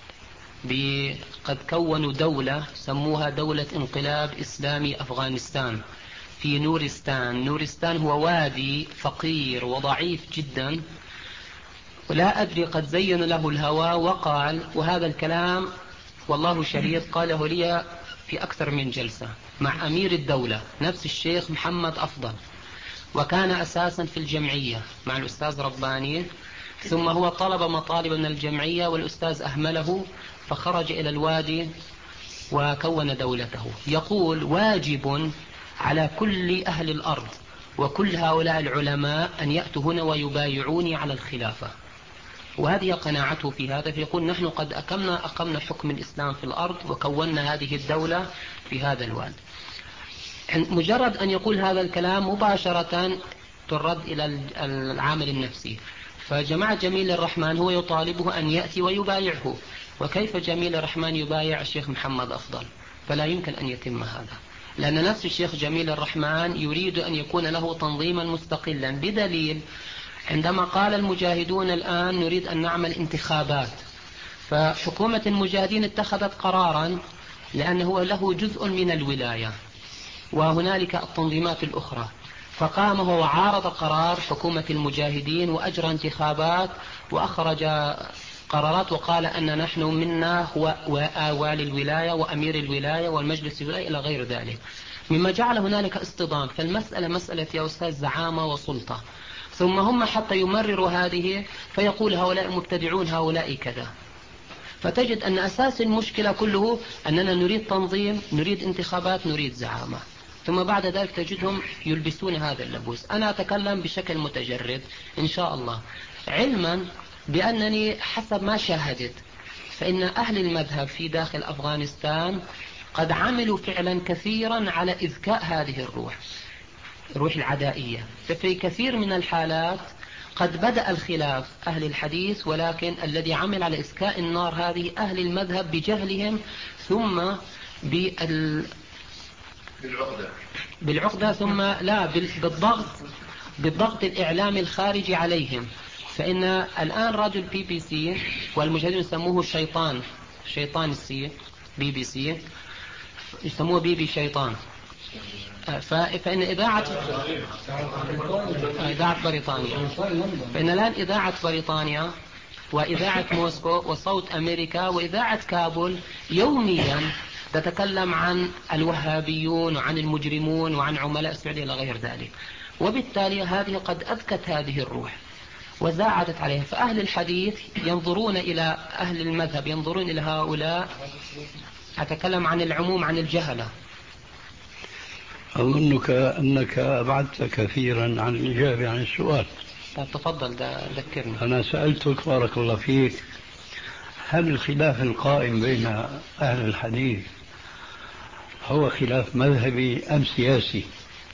قد كونوا دولة سموها دولة انقلاب إسلامي أفغانستان في نورستان. نورستان هو وادي فقير وضعيف جدا، ولا أدري قد زين له الهوى وقال، وهذا الكلام والله شهيد قاله لي في أكثر من جلسة مع أمير الدولة نفس الشيخ محمد أفضل، وكان أساسا في الجمعية مع الأستاذ رباني، ثم هو طلب مطالب من الجمعية والأستاذ أهمله فخرج إلى الوادي وكون دولته. يقول واجب على كل أهل الأرض وكل هؤلاء العلماء أن يأتوا هنا ويبايعوني على الخلافة، وهذه قناعته في هذا. فيقول نحن قد أقمنا, أقمنا حكم الإسلام في الأرض وكونا هذه الدولة في هذا الوادي. مجرد أن يقول هذا الكلام مباشرة ترد إلى العامل النفسي. فجماعة جميل الرحمن هو يطالبه أن يأتي ويبايعه، وكيف جميل الرحمن يبايع الشيخ محمد أفضل؟ فلا يمكن أن يتم هذا، لأن نفس الشيخ جميل الرحمن يريد أن يكون له تنظيما مستقلا، بدليل عندما قال المجاهدون الآن نريد أن نعمل انتخابات، فحكومة المجاهدين اتخذت قرارا لأنه له جزء من الولاية، وهنالك التنظيمات الأخرى. فقام هو وعارض قرار حكومة المجاهدين وأجرى انتخابات وأخرج قرارات وقال أن نحن منا هو والي الولاية وأمير الولاية والمجلس الولاية إلى غير ذلك، مما جعل هنالك اصطدام. فالمسألة مسألة يا أستاذ زعامة وسلطة، ثم هم حتى يمرروا هذه فيقول هؤلاء مبتدعون هؤلاء كذا. فتجد أن أساس المشكلة كله أننا نريد تنظيم، نريد انتخابات، نريد زعامة، ثم بعد ذلك تجدهم يلبسون هذا اللبوس. أنا أتكلم بشكل متجرد إن شاء الله، علما بأنني حسب ما شاهدت فإن أهل المذهب في داخل أفغانستان قد عملوا فعلا كثيرا على إذكاء هذه الروح، روح العدائية. ففي كثير من الحالات قد بدأ الخلاف أهل الحديث، ولكن الذي عمل على إسكاء النار هذه أهل المذهب بجهلهم، ثم بال... بالعقدة بالعقدة ثم لا بالضغط بالضغط الإعلامي الخارجي عليهم. فإن الآن رجل بي بي سي والمجاهدين يسموه شيطان، شيطان السي بي بي سي يسموه بي بي شيطان. فإن إذاعة إذاعة بريطانيا، فإن الآن إذاعة بريطانيا وإذاعة موسكو وصوت أمريكا وإذاعة كابول يوميا تتكلم عن الوهابيون وعن المجرمون وعن عملاء السعودية إلى غير ذلك، وبالتالي هذه قد أذكت هذه الروح وزاعدت عليها. فأهل الحديث ينظرون إلى أهل المذهب، ينظرون إلى هؤلاء، أتكلم عن العموم عن الجهلة. أظنك أنك أبعدت كثيرا عن الإجابة عن السؤال. تفضل ذكرني. أنا سألتك بارك الله فيك، هل الخلاف القائم بين أهل الحديث هو خلاف مذهبي أم سياسي؟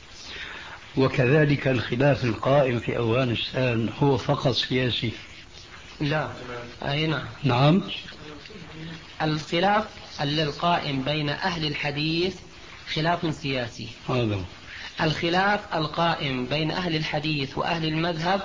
وكذلك الخلاف القائم في أفغانستان هو فقط سياسي؟ لا، أي نعم. نعم. الخلاف القائم بين أهل الحديث خلاف سياسي. هذا الخلاف القائم بين أهل الحديث وأهل المذهب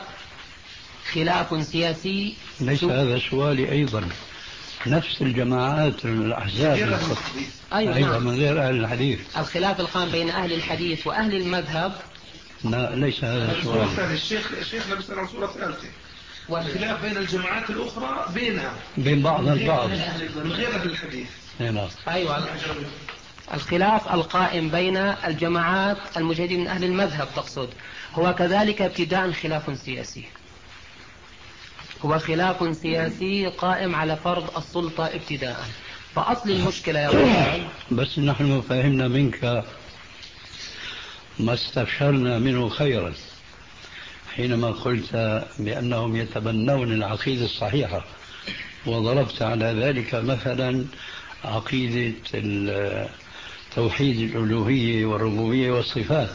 خلاف سياسي. ليس هذا سؤالي أيضا، نفس الجماعات الأحزاب أيوة, أيوة نعم. من غير أهل الحديث. الخلاف القائم بين أهل الحديث وأهل المذهب لا، ليس هذا سؤالي. الشيخ الشيخ لبس عن صورة ثالثة، والخلاف بين الجماعات الأخرى بينها بين بعضها البعض من غير أهل الحديث. نعم. أيوة، الخلاف القائم بين الجماعات المجاهدين من أهل المذهب تقصد، هو كذلك ابتداء خلاف سياسي، هو خلاف سياسي قائم على فرض السلطة ابتداء. فأصل المشكلة يا رجال، بس نحن فهمنا منك ما استبشرنا منه خيرا حينما قلت بأنهم يتبنون العقيدة الصحيحة، وضربت على ذلك مثلا عقيدة توحيد الألوهية والربوبية والصفات.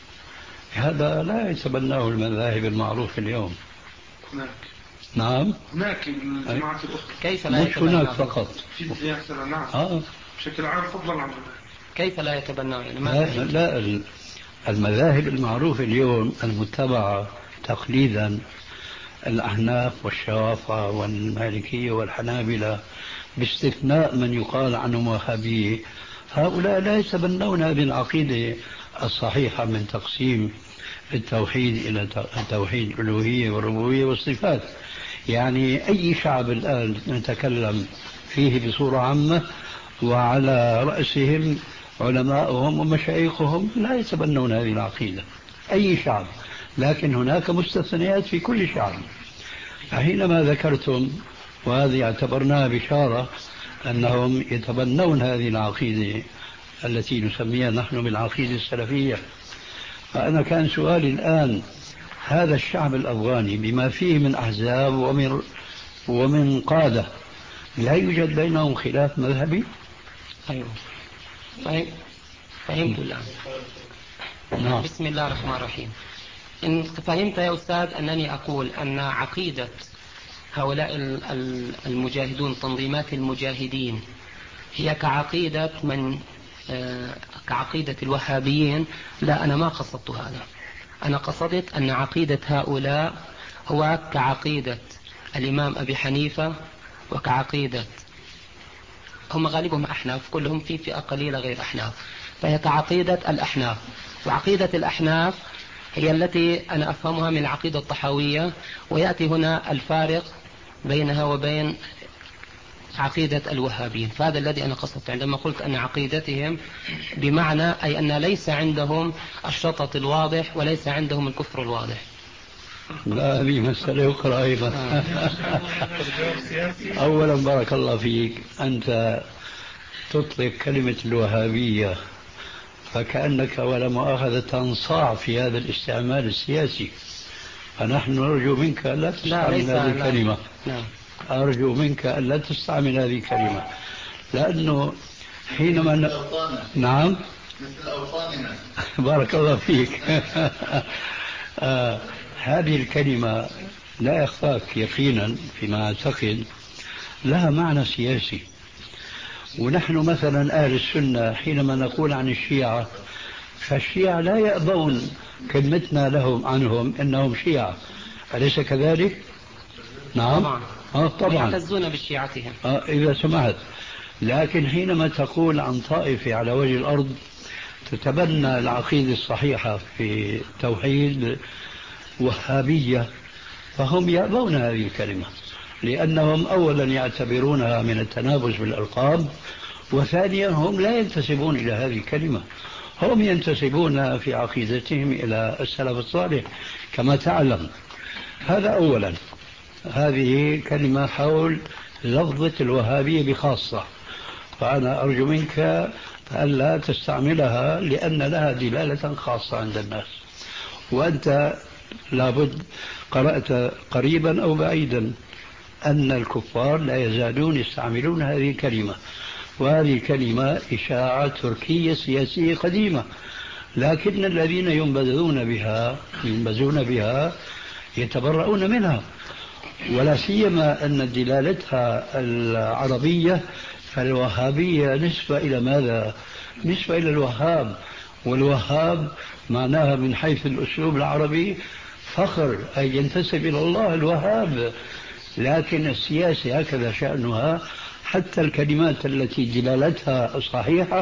هذا لا يتبناه المذاهب المعروفة اليوم. هناك نعم، هناك الجماعات الأخرى. كيف لا مش هناك فقط في أكثر. نعم. آه. بشكل عام فضلا عن كيف لا يتبنون؟ يعني ما لا, لا المذاهب المعروفة اليوم المتبعة تقليدا، الأحناف والشوافعة والمالكية والحنابلة باستثناء من يقال عنهم وهابية، هؤلاء لا يتبنون هذه العقيدة الصحيحة من تقسيم التوحيد إلى توحيد الألوهية والربوبية والصفات. يعني أي شعب الآن نتكلم فيه بصورة عامة وعلى رأسهم علماءهم ومشايخهم لا يتبنون هذه العقيدة، أي شعب. لكن هناك مستثنيات في كل شعب. حينما ذكرتم، وهذه اعتبرناها بشارة، أنهم يتبنون هذه العقيدة التي نسميها نحن بالعقيدة السلفية، فأنا كان سؤالي الآن، هذا الشعب الأفغاني بما فيه من أحزاب ومن ومن قادة، لا يوجد بينهم خلاف مذهبي؟ أيوه، فهم. فهمت الآن. نعم. بسم الله الرحمن الرحيم. إن فهمت يا أستاذ أنني أقول أن عقيدة هؤلاء المجاهدون، تنظيمات المجاهدين، هي كعقيدة من كعقيدة الوهابيين؟ لا، أنا ما قصدت هذا. أنا قصدت أن عقيدة هؤلاء هو كعقيدة الإمام أبي حنيفة، وكعقيدة، هم غالبهم أحناف، كلهم في فئة قليلة غير أحناف، فهي كعقيدة الأحناف. وعقيدة الأحناف هي التي أنا أفهمها من العقيدة الطحاوية، ويأتي هنا الفارق بينها وبين عقيدة الوهابيين. فهذا الذي أنا قصدت عندما قلت أن عقيدتهم بمعنى أي أن ليس عندهم الشطط الواضح وليس عندهم الكفر الواضح. لا، هذه مسألة أخرى أيضا. أولا بارك الله فيك، أنت تطلق كلمة الوهابية فكأنك ولا مؤاخذة تنصاع في هذا الاستعمال السياسي، فنحن نرجو منك ألا تستعمل هذه الكلمة. لا. أرجو منك ألا تستعمل هذه الكلمة، لأنه حينما ن... نعم مثل أوطاننا. بارك الله فيك. آه هذه الكلمة لا يخفاك يقينا فيما أعتقد لها معنى سياسي. ونحن مثلا أهل السنة حينما نقول عن الشيعة، فالشيعة لا يأبون كلمتنا لهم عنهم إنهم شيعة، أليس كذلك؟ نعم طبعا. آه طبعا يعتزون بشيعتهم. آه إذا سمحت. لكن حينما تقول عن طائفة على وجه الأرض تتبنى العقيدة الصحيحة في التوحيد وهابية، فهم يأبون هذه الكلمة، لأنهم أولا يعتبرونها من التنابز بالألقاب، وثانيا هم لا ينتسبون إلى هذه الكلمة، هم ينتسبون في عقيدتهم إلى السلف الصالح كما تعلم. هذا أولا. هذه كلمة حول لفظة الوهابية بخاصة، فأنا أرجو منك ألا تستعملها لأن لها دلالة خاصة عند الناس، وأنت لابد قرأت قريبا أو بعيدا أن الكفار لا يزالون يستعملون هذه الكلمة، وهذه الكلمة إشاعة تركية سياسية قديمة، لكن الذين ينبذون بها ينبذون بها يتبرؤون منها، ولا سيما أن دلالتها العربية، فالوهابية نسبة إلى ماذا؟ نسبة إلى الوهاب، والوهاب معناها من حيث الأسلوب العربي فخر، أي ينتسب إلى الله الوهاب. لكن السياسة هكذا شأنها، حتى الكلمات التي دلالتها صحيحة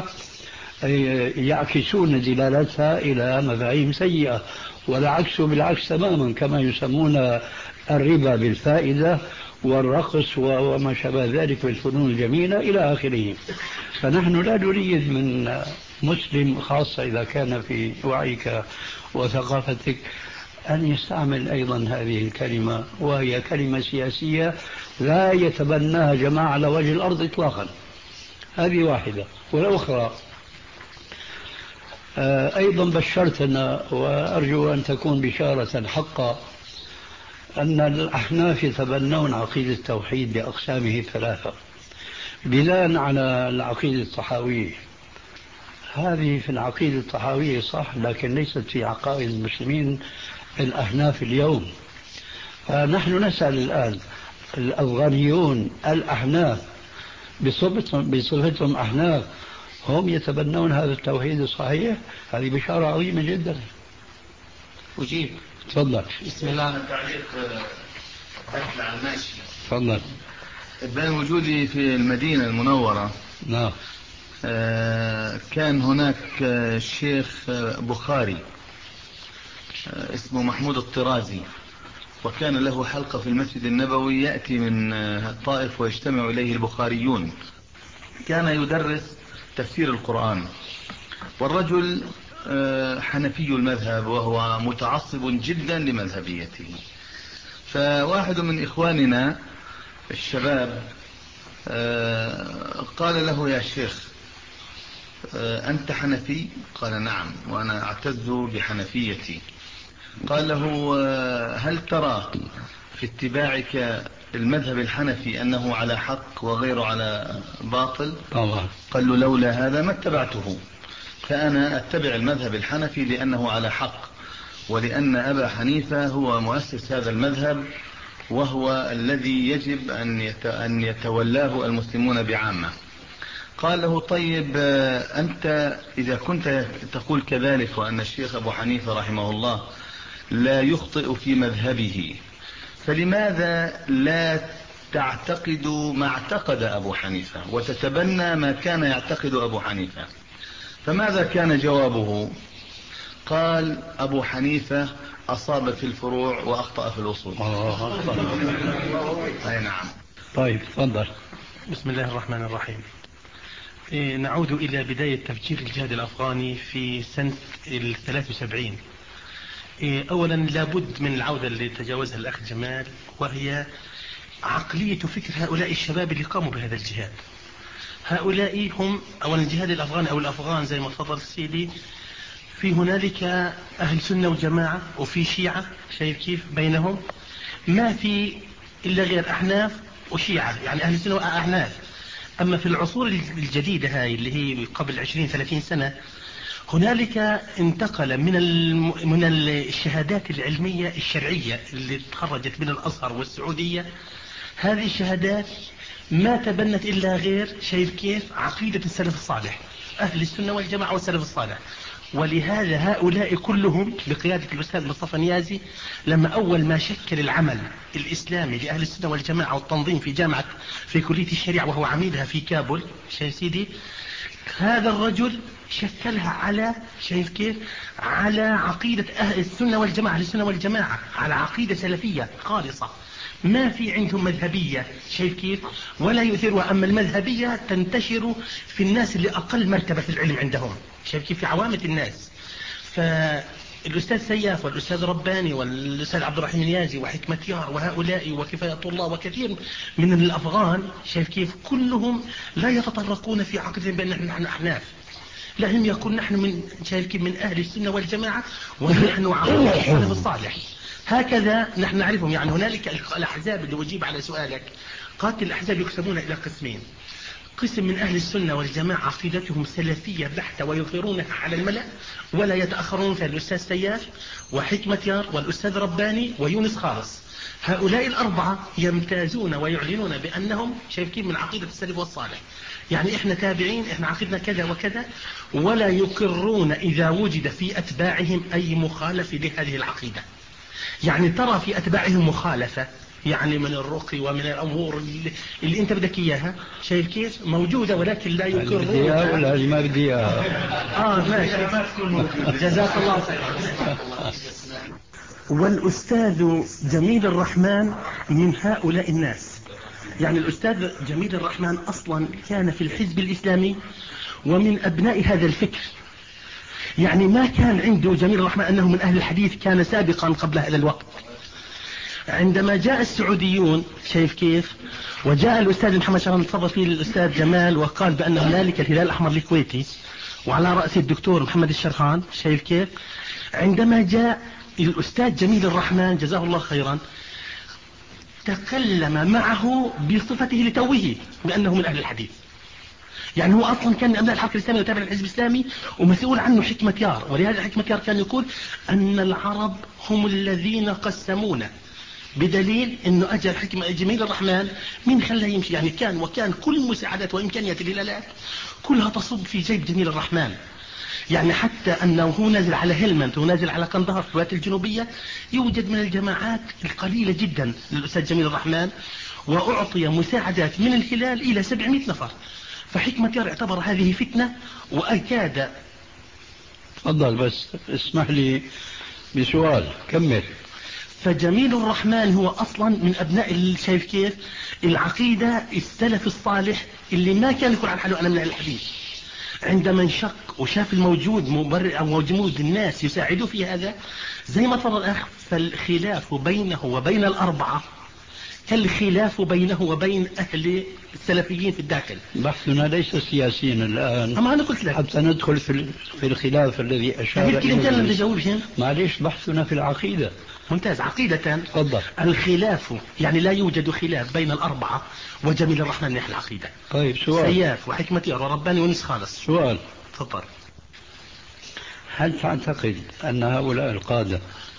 يعكسون دلالتها إلى مفاهيم سيئة، والعكس بالعكس تماما، كما يسمون الربا بالفائدة والرقص وما شابه ذلك بالفنون الجميلة إلى آخره. فنحن لا نريد من مسلم خاصة إذا كان في وعيك وثقافتك أن يستعمل أيضا هذه الكلمة، وهي كلمة سياسية لا يتبناها جماعة على وجه الأرض إطلاقا. هذه واحدة. والأخرى أيضا بشرتنا، وأرجو أن تكون بشارة حقا، أن الأحناف يتبنون عقيدة التوحيد بأقسامه الثلاثة بناء على العقيدة الطحاوية. هذه في العقيدة الطحاوية صح، لكن ليست في عقائد المسلمين الأحناف اليوم. فنحن نسأل الآن الأفغانيون الأحناف بصفتهم, بصفتهم أحناف، هم يتبنون هذا التوحيد الصحيح؟ هذه بشارة عظيمة جدا. أجيب. تفضل. بسم الله. تعليق أكل على الماشي. تفضل. بين وجودي في المدينة المنورة نعم كان هناك الشيخ بخاري اسمه محمود الطرازي، وكان له حلقة في المسجد النبوي، يأتي من الطائف ويجتمع إليه البخاريون. كان يدرس تفسير القرآن، والرجل حنفي المذهب وهو متعصب جدا لمذهبيته. فواحد من إخواننا الشباب قال له: يا شيخ أنت حنفي؟ قال: نعم، وأنا أعتز بحنفيتي. قال له: هل ترى في اتباعك المذهب الحنفي أنه على حق وغيره على باطل؟ طبعا. قال له: لولا هذا ما اتبعته، فأنا أتبع المذهب الحنفي لأنه على حق، ولأن أبا حنيفة هو مؤسس هذا المذهب، وهو الذي يجب أن يتولاه المسلمون بعامة. قال له: طيب أنت إذا كنت تقول كذلك، وأن الشيخ أبو حنيفة رحمه الله لا يخطئ في مذهبه، فلماذا لا تعتقد ما اعتقد أبو حنيفة وتتبنى ما كان يعتقد أبو حنيفة؟ فماذا كان جوابه؟ قال أبو حنيفة أصاب في الفروع وأخطأ في الأصول. الله أكبر. أي نعم. طيب تفضل. بسم الله الرحمن الرحيم. إيه، نعود إلى بداية تفجير الجهاد الأفغاني في سنة الثلاث وسبعين. إيه، أولا لابد من العودة اللي تجاوزها الأخ جمال، وهي عقلية فكر هؤلاء الشباب اللي قاموا بهذا الجهاد. هؤلاء هم أولا الجهاد الأفغاني أو الأفغان زي ما تفضل سيدي، في هنالك أهل سنة وجماعة وفي شيعة، شايف كيف بينهم ما في إلا غير أحناف وشيعة، يعني أهل سنة وأحناف. أما في العصور الجديدة هاي اللي هي قبل عشرين ثلاثين سنة، هنالك انتقل من من الشهادات العلمية الشرعية اللي تخرجت من الأزهر والسعودية، هذه الشهادات ما تبنت إلا غير شايف كيف عقيدة السلف الصالح، أهل السنة والجماعة والسلف الصالح. ولهذا هؤلاء كلهم بقيادة الأستاذ مصطفى نيازي، لما أول ما شكل العمل الإسلامي لأهل السنة والجماعة والتنظيم في جامعة في كلية الشريعة وهو عميدها في كابول، شايف سيدي، هذا الرجل شكلها على شايف كيف على عقيدة أهل السنة والجماعة، أهل السنة والجماعة على عقيدة سلفية خالصة، ما في عندهم مذهبية، شايف كيف، ولا يؤثرها. أما المذهبية تنتشر في الناس اللي أقل مرتبة في العلم عندهم، شايف كيف، في عوامة الناس. فالأستاذ سياف والأستاذ رباني والأستاذ عبد الرحيم نيازي وحكمة يار وهؤلاء وكفاية الله وكثير من الأفغان، شايف كيف، كلهم لا يتطرقون في عقدهم بأن نحن أحناف، لا هم يقول نحن من شايف كيف من أهل السنة والجماعة ونحن عقيدة السلف الصالح. هكذا نحن نعرفهم. يعني هنالك الأحزاب اللي أجيب على سؤالك، قاتل الأحزاب يقسمون إلى قسمين: قسم من أهل السنة والجماعة عقيدتهم سلفية بحتة ويظهرونها على الملأ ولا يتأخرون، مثل الأستاذ سياف وحكمة يار والأستاذ رباني ويونس خالص. هؤلاء الأربعة يمتازون ويعلنون بأنهم شايف كيف من عقيدة السلف والصالح، يعني إحنا تابعين، إحنا عقيدنا كذا وكذا، ولا يقرون إذا وجد في أتباعهم أي مخالف لهذه العقيدة. يعني ترى في أتباعهم مخالفة، يعني من الرقي ومن الأمور اللي, اللي أنت بدك إياها، شايف كيف موجودة، ولكن لا يقرون. بديها ولا ما بديها؟ آه ماشي، جزاك الله خيرا. والأستاذ جميل الرحمن من هؤلاء الناس. يعني الأستاذ جميل الرحمن أصلا كان في الحزب الإسلامي ومن أبناء هذا الفكر. يعني ما كان عنده جميل الرحمن أنه من أهل الحديث، كان سابقا قبل هذا الوقت. عندما جاء السعوديون شايف كيف، وجاء الأستاذ محمد شران تفضل فيه الأستاذ جمال وقال بأن هنالك الهلال الأحمر الكويتي وعلى رأس الدكتور محمد الشرخان، شايف كيف، عندما جاء الأستاذ جميل الرحمن جزاه الله خيرا تكلم معه بصفته لتوه بأنه من أهل الحديث. يعني هو أصلا كان من أبناء الحركة الإسلامية وتابع للحزب الإسلامي ومسؤول عنه حكمة يار. ولهذا حكمة يار كان يقول أن العرب هم الذين قسمونا، بدليل أنه أجل حكمة جميل الرحمن من خلاه يمشي. يعني كان وكان كل مساعدات وإمكانيات الهلالات كلها تصب في جيب جميل الرحمن. يعني حتى أنه هو نازل على هلمند ونازل على قندهار في الولايات الجنوبية يوجد من الجماعات القليلة جدا للأستاذ جميل الرحمن، وأعطي مساعدات من الهلال إلى سبعمائة نفر. فحكمة يار اعتبر هذه فتنة وأكاد. تفضل بس اسمح لي بسؤال، كمل. فجميل الرحمن هو أصلا من أبناء شايف كيف العقيدة السلف الصالح اللي ما كان يقول عن حاله أنا من أهل الحديث. عندما انشق وشاف الموجود مبرر أو موجود الناس يساعدوا في هذا زي ما تفضل الأخ، فالخلاف بينه وبين الأربعة كالخلاف بينه وبين أهل السلفيين في الداخل. بحثنا ليس سياسيا الآن، أما أنا قلت لك حتى ندخل في في الخلاف الذي أشار إليه. كلمتين اللي جاوبهم. معليش، بحثنا في العقيدة. ممتاز. عقيدة تفضل. الخلاف يعني لا يوجد خلاف بين الأربعة وجميل الرحمن من أهل العقيدة. طيب سؤال. سياف وحكمة يار ورباني ونس خالص. سؤال. تفضل. هل تعتقد أن هؤلاء القادة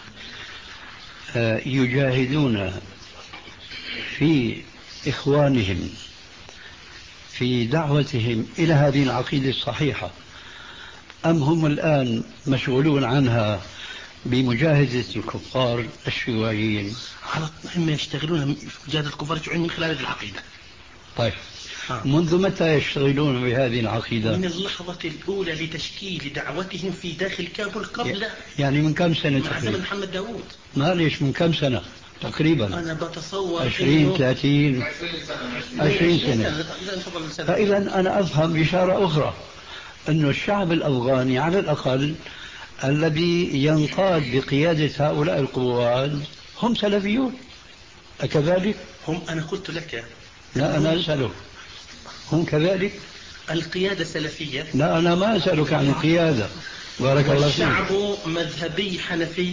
يجاهدون في إخوانهم في دعوتهم إلى هذه العقيدة الصحيحة، أم هم الآن مشغولون عنها بمجاهدة الكفار الشيوعيين؟ هم يشتغلون في مجاهدة الكفار الشيوعيين من خلال هذه العقيدة. طيب منذ متى يشتغلون بهذه العقيدة؟ من اللحظة الأولى لتشكيل دعوتهم في داخل كابل قبل يعني من كم سنة مع زمن محمد داوود. معليش من كم سنة تقريبا؟ أنا بتصور عشرين ثلاثين عشرين سنة. فإذا أنا أفهم بإشارة أخرى أن الشعب الأفغاني على الأقل الذي ينقاد بقيادة هؤلاء القوات هم سلفيون، أكذلك؟ هم أنا قلت لك لا أنا أسألك هم كذلك؟ القيادة سلفية. لا أنا ما أسألك عن القيادة، بارك الله فيك. والشعب مذهبي حنفي.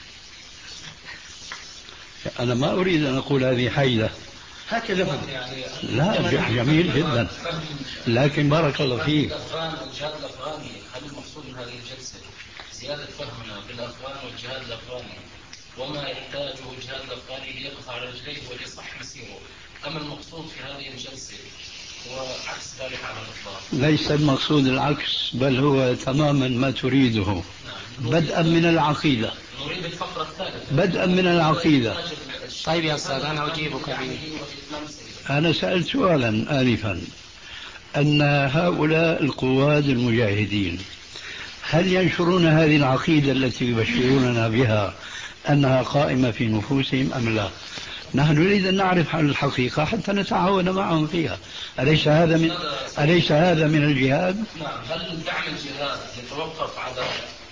أنا ما أريد أن أقول هذه حيلة، هكذا هم. لا جميل جدا، لكن بارك الله فيك. الجهاد الأفغاني، هل المقصود من هذه الجلسة زيادة فهمنا بالأفغان والجهاد الأفغاني وما يحتاجه الجهاد الأفغاني ليقف على رجليه وليصح مسيره، أم المقصود في هذه الجلسة هو عكس ذلك على الإطلاق؟ ليس المقصود العكس، بل هو تماما ما تريده. بدءا من العقيدة، نريد الفقرة الثالثة بدءا من العقيدة. طيب يا أستاذ أنا أجيبك به. أنا سألت سؤالا آنفا أن هؤلاء القواد المجاهدين هل ينشرون هذه العقيدة التي يبشروننا بها أنها قائمة في نفوسهم أم لا؟ نحن نريد أن نعرف عن الحقيقة حتى نتعاون معهم فيها. أليس هذا من أليس هذا من الجهاد؟ نعم. هل دعم الجهاد يتوقف على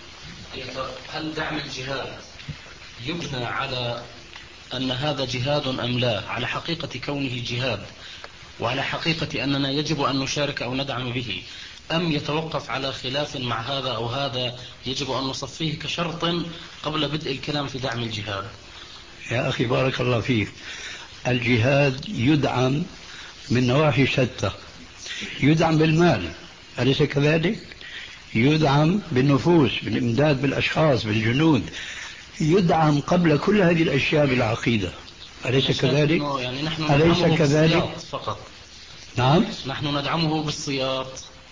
هل دعم الجهاد يبنى على أن هذا جهاد أم لا، على حقيقة كونه جهاد وعلى حقيقة أننا يجب أن نشارك أو ندعم به، أم يتوقف على خلاف مع هذا أو هذا يجب أن نصفيه كشرط قبل بدء الكلام في دعم الجهاد؟ يا أخي بارك الله فيك، الجهاد يدعم من نواحي شتى. يدعم بالمال، أليس كذلك؟ يدعم بالنفوس، بالإمداد بالأشخاص، بالجنود. يدعم قبل كل هذه الأشياء بالعقيدة، أليس كذلك؟ يعني نحن أليس كذلك؟ فقط. نعم. نحن ندعمه بالسياط.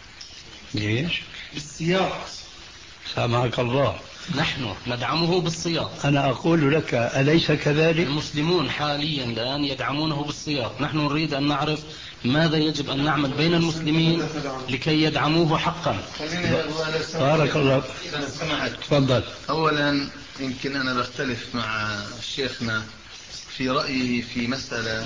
ليش؟ بالسياط. سامحك الله. نحن ندعمه بالسياط. أنا أقول لك أليس كذلك؟ المسلمون حاليا الآن يدعمونه بالسياط. نحن نريد أن نعرف ماذا يجب أن نعمل بين المسلمين لكي يدعموه حقا. بارك الله. تفضل. أولا يمكن أنا بختلف مع شيخنا في رأيه في مسألة،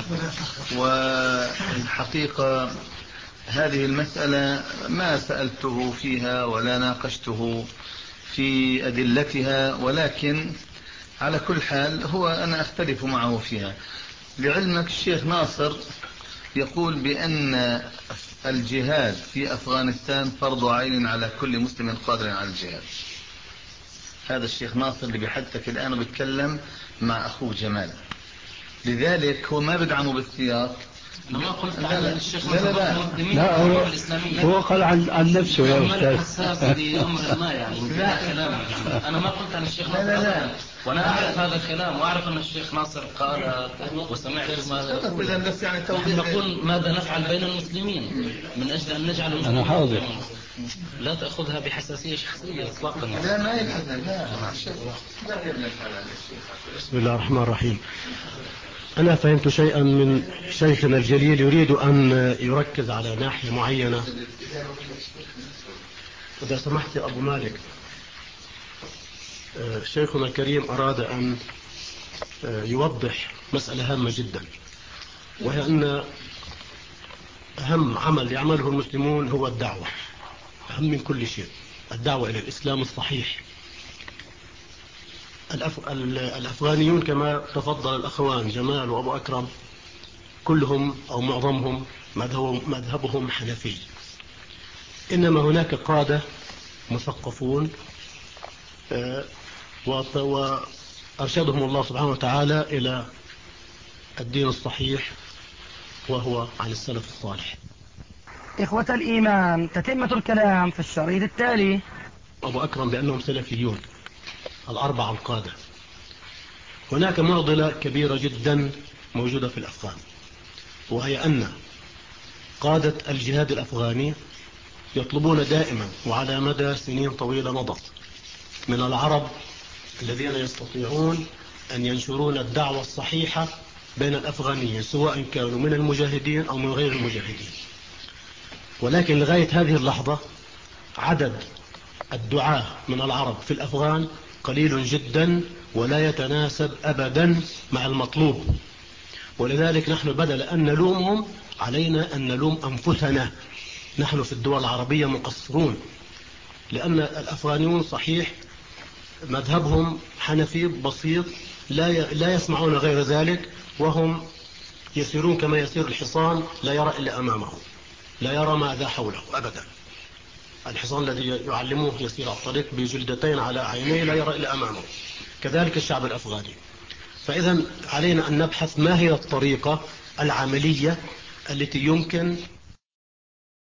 والحقيقة هذه المسألة ما سألته فيها ولا ناقشته في أدلتها، ولكن على كل حال هو أنا أختلف معه فيها. لعلمك الشيخ ناصر يقول بأن الجهاد في أفغانستان فرض عين على كل مسلم قادر على الجهاد. هذا الشيخ ناصر اللي بحدثك الآن بيتكلم مع أخوه جمال، لذلك هو ما بدعمه بالسياق. أنا ما قلت لا عن لا الشيخ لا لا, لا. لا هو, هو قال عن, عن نفسه يا أستاذ. حساس لأمر ما يعني كلام. أنا ما قلت عن الشيخ ناصر. لا لا لا. وأنا أعرف هذا الكلام وأعرف أن الشيخ ناصر قال وسمعت ماذا يقول. بس يعني نحن نقول ماذا نفعل بين المسلمين من أجل أن نجعل المسلمين. أنا حاضر. لا تأخذها بحساسية شخصية إطلاقا. لا ما يفعل. لا لا يبنى الحلال. بسم الله الرحمن الرحيم. أنا فهمت شيئا من شيخنا الجليل يريد أن يركز على ناحية معينة. إذا سمحت يا أبو مالك، شيخنا الكريم أراد أن يوضح مسألة هامة جدا، وهي أن أهم عمل يعمله المسلمون هو الدعوة، أهم من كل شيء، الدعوة إلى الإسلام الصحيح. الأف... الأفغانيون كما تفضل الأخوان جمال وأبو أكرم كلهم أو معظمهم مذهبهم, مذهبهم حنفي، إنما هناك قادة مثقفون وأرشدهم الله سبحانه وتعالى إلى الدين الصحيح وهو عن السلف الصالح. إخوة الإيمان، تتمة الكلام في الشريط التالي. أبو أكرم بأنهم سلفيون الأربعة القادة. هناك معضلة كبيرة جدا موجودة في الأفغان، وهي أن قادة الجهاد الأفغاني يطلبون دائما وعلى مدى سنين طويلة مضت من العرب الذين يستطيعون أن ينشرون الدعوة الصحيحة بين الأفغانيين، سواء كانوا من المجاهدين أو من غير المجاهدين، ولكن لغاية هذه اللحظة عدد الدعاة من العرب في الأفغان قليل جدا ولا يتناسب أبدا مع المطلوب. ولذلك نحن بدل أن نلومهم علينا أن نلوم أنفسنا. نحن في الدول العربية مقصرون، لأن الأفغانيون صحيح مذهبهم حنفي بسيط، لا لا يسمعون غير ذلك، وهم يسيرون كما يسير الحصان لا يرى إلا أمامه، لا يرى ماذا حوله أبدا. الحصان الذي يعلموه يسير على الطريق بجلدتين على عينيه لا يرى إلا أمامه، كذلك الشعب الأفغاني. فإذا علينا أن نبحث ما هي الطريقة العملية التي يمكن